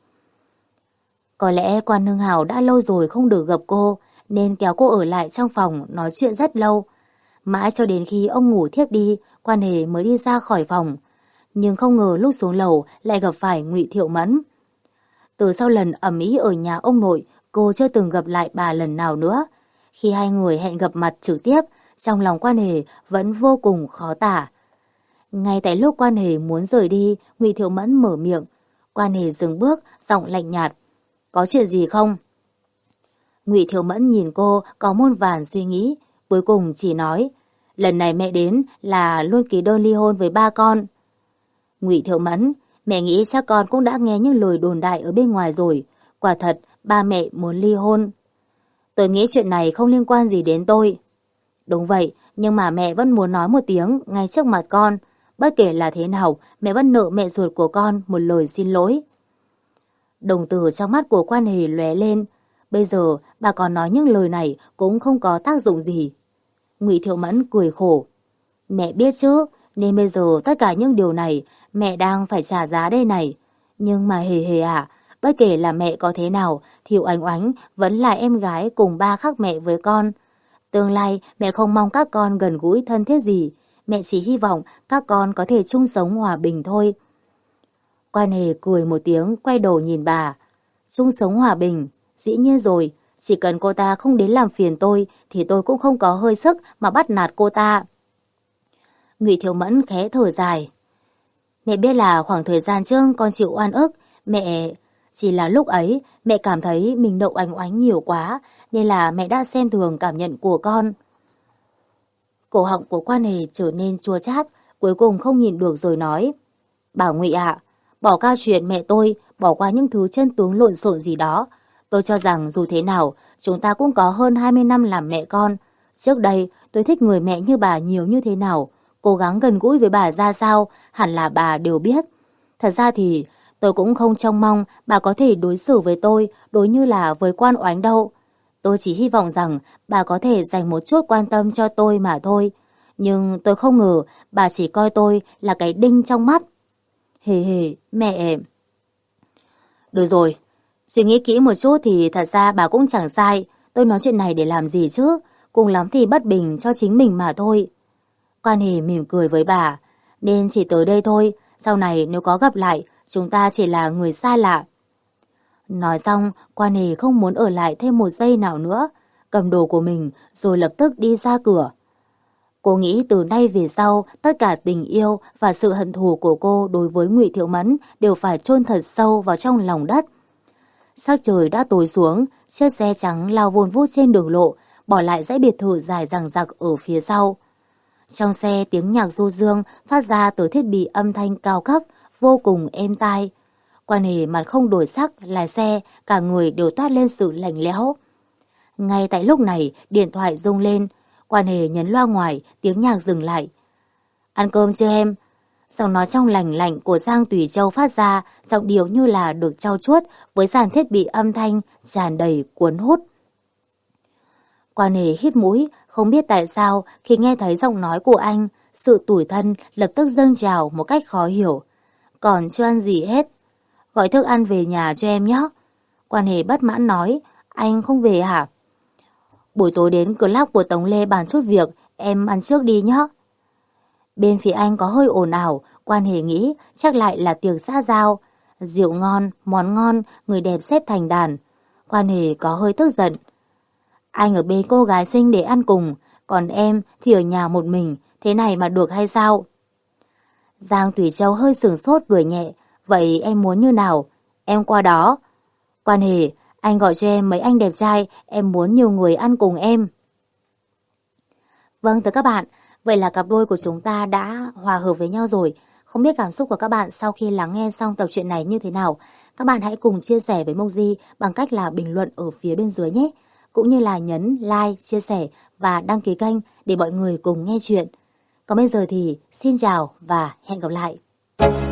Có lẽ Quan Hưng Hào đã lâu rồi không được gặp cô, nên kéo cô ở lại trong phòng nói chuyện rất lâu. Mãi cho đến khi ông ngủ thiếp đi, Quan Hề mới đi ra khỏi phòng. Nhưng không ngờ lúc xuống lầu lại gặp phải Ngụy Thiệu Mẫn. Từ sau lần ầm ĩ ở nhà ông nội, cô chưa từng gặp lại bà lần nào nữa. Khi hai người hẹn gặp mặt trực tiếp, trong lòng Quan Hề vẫn vô cùng khó tả. Ngay tại lúc Quan Hề muốn rời đi, Ngụy Thiệu Mẫn mở miệng. Quan Hề dừng bước, giọng lạnh nhạt. Có chuyện gì không? Ngụy Thiệu Mẫn nhìn cô có muôn vàn suy nghĩ, cuối cùng chỉ nói, lần này mẹ đến là luôn ký đơn ly hôn với ba con. Ngụy Thiệu Mẫn, mẹ nghĩ chắc con cũng đã nghe những lời đồn đại ở bên ngoài rồi, quả thật ba mẹ muốn ly hôn. Tôi nghĩ chuyện này không liên quan gì đến tôi. Đúng vậy, nhưng mà mẹ vẫn muốn nói một tiếng ngay trước mặt con, bất kể là thế nào, mẹ vẫn nợ mẹ ruột của con một lời xin lỗi. Đồng tử trong mắt của Quan Hề lóe lên. Bây giờ bà còn nói những lời này cũng không có tác dụng gì. Ngụy Thiệu Mẫn cười khổ. Mẹ biết chứ, nên bây giờ tất cả những điều này mẹ đang phải trả giá đây này. Nhưng mà Hề Hề à, bất kể là mẹ có thế nào, Thiệu Oánh Oánh vẫn là em gái cùng ba khác mẹ với con. Tương lai mẹ không mong các con gần gũi thân thiết gì, mẹ chỉ hy vọng các con có thể chung sống hòa bình thôi. Quan Hề cười một tiếng, quay đầu nhìn bà. Chung sống hòa bình, dĩ nhiên rồi, chỉ cần cô ta không đến làm phiền tôi thì tôi cũng không có hơi sức mà bắt nạt cô ta. Ngụy Thiệu Mẫn khẽ thở dài. Mẹ biết là khoảng thời gian trước con chịu oan ức, mẹ... Chỉ là lúc ấy mẹ cảm thấy mình nợ Oánh Oánh nhiều quá, nên là mẹ đã xem thường cảm nhận của con. Cổ họng của Quan Hề trở nên chua chát, cuối cùng không nhìn được rồi nói. Bảo Ngụy ạ, bỏ qua chuyện mẹ tôi, bỏ qua những thứ chân tướng lộn xộn gì đó. Tôi cho rằng dù thế nào, chúng ta cũng có hơn hai mươi năm làm mẹ con. Trước đây, tôi thích người mẹ như bà nhiều như thế nào, cố gắng gần gũi với bà ra sao, hẳn là bà đều biết. Thật ra thì, tôi cũng không trông mong bà có thể đối xử với tôi đối như là với Quan Oánh đâu. Tôi chỉ hy vọng rằng bà có thể dành một chút quan tâm cho tôi mà thôi. Nhưng tôi không ngờ bà chỉ coi tôi là cái đinh trong mắt. Hề hề, mẹ... Được rồi, suy nghĩ kỹ một chút thì thật ra bà cũng chẳng sai. Tôi nói chuyện này để làm gì chứ? Cùng lắm thì bất bình cho chính mình mà thôi. Quan Hề mỉm cười với bà. Nên chỉ tới đây thôi. Sau này nếu có gặp lại, chúng ta chỉ là người xa lạ. Nói xong, Quan Hề không muốn ở lại thêm một giây nào nữa. Cầm đồ của mình rồi lập tức đi ra cửa. Cô nghĩ từ nay về sau, tất cả tình yêu và sự hận thù của cô đối với Ngụy Thiệu Mẫn đều phải chôn thật sâu vào trong lòng đất. Sắc trời đã tối xuống, chiếc xe trắng lao vun vút trên đường lộ, bỏ lại dãy biệt thự dài dằng dặc ở phía sau. Trong xe tiếng nhạc du dương phát ra từ thiết bị âm thanh cao cấp, vô cùng êm tai. Quan Hề mặt không đổi sắc, lái xe, cả người đều toát lên sự lạnh lẽo. Ngay tại lúc này, điện thoại rung lên. Quan Hề nhấn loa ngoài, tiếng nhạc dừng lại. Ăn cơm chưa em? Giọng nói trong lành lạnh của Giang Tùy Châu phát ra, giọng điệu như là được trau chuốt với dàn thiết bị âm thanh tràn đầy cuốn hút. Quan Hề hít mũi, không biết tại sao khi nghe thấy giọng nói của anh, sự tủi thân lập tức dâng trào một cách khó hiểu. Còn chưa ăn gì hết. Gọi thức ăn về nhà cho em nhé. Quan Hề bất mãn nói, anh không về hả? Buổi tối đến club của Tống Lê bàn chút việc, em ăn trước đi nhé. Bên phía anh có hơi ồn ào, Quan Hề nghĩ chắc lại là tiệc xã giao. Rượu ngon, món ngon, người đẹp xếp thành đàn. Quan Hề có hơi tức giận. Anh ở bên cô gái xinh để ăn cùng, còn em thì ở nhà một mình, thế này mà được hay sao? Giang Tùy Châu hơi sửng sốt cười nhẹ, vậy em muốn như nào? Em qua đó. Quan Hề, anh gọi cho em mấy anh đẹp trai, em muốn nhiều người ăn cùng em. Vâng thưa các bạn, vậy là cặp đôi của chúng ta đã hòa hợp với nhau rồi. Không biết cảm xúc của các bạn sau khi lắng nghe xong tập truyện này như thế nào. Các bạn hãy cùng chia sẻ với Mộc Di bằng cách là bình luận ở phía bên dưới nhé. Cũng như là nhấn like, chia sẻ và đăng ký kênh để mọi người cùng nghe chuyện. Còn bây giờ thì xin chào và hẹn gặp lại.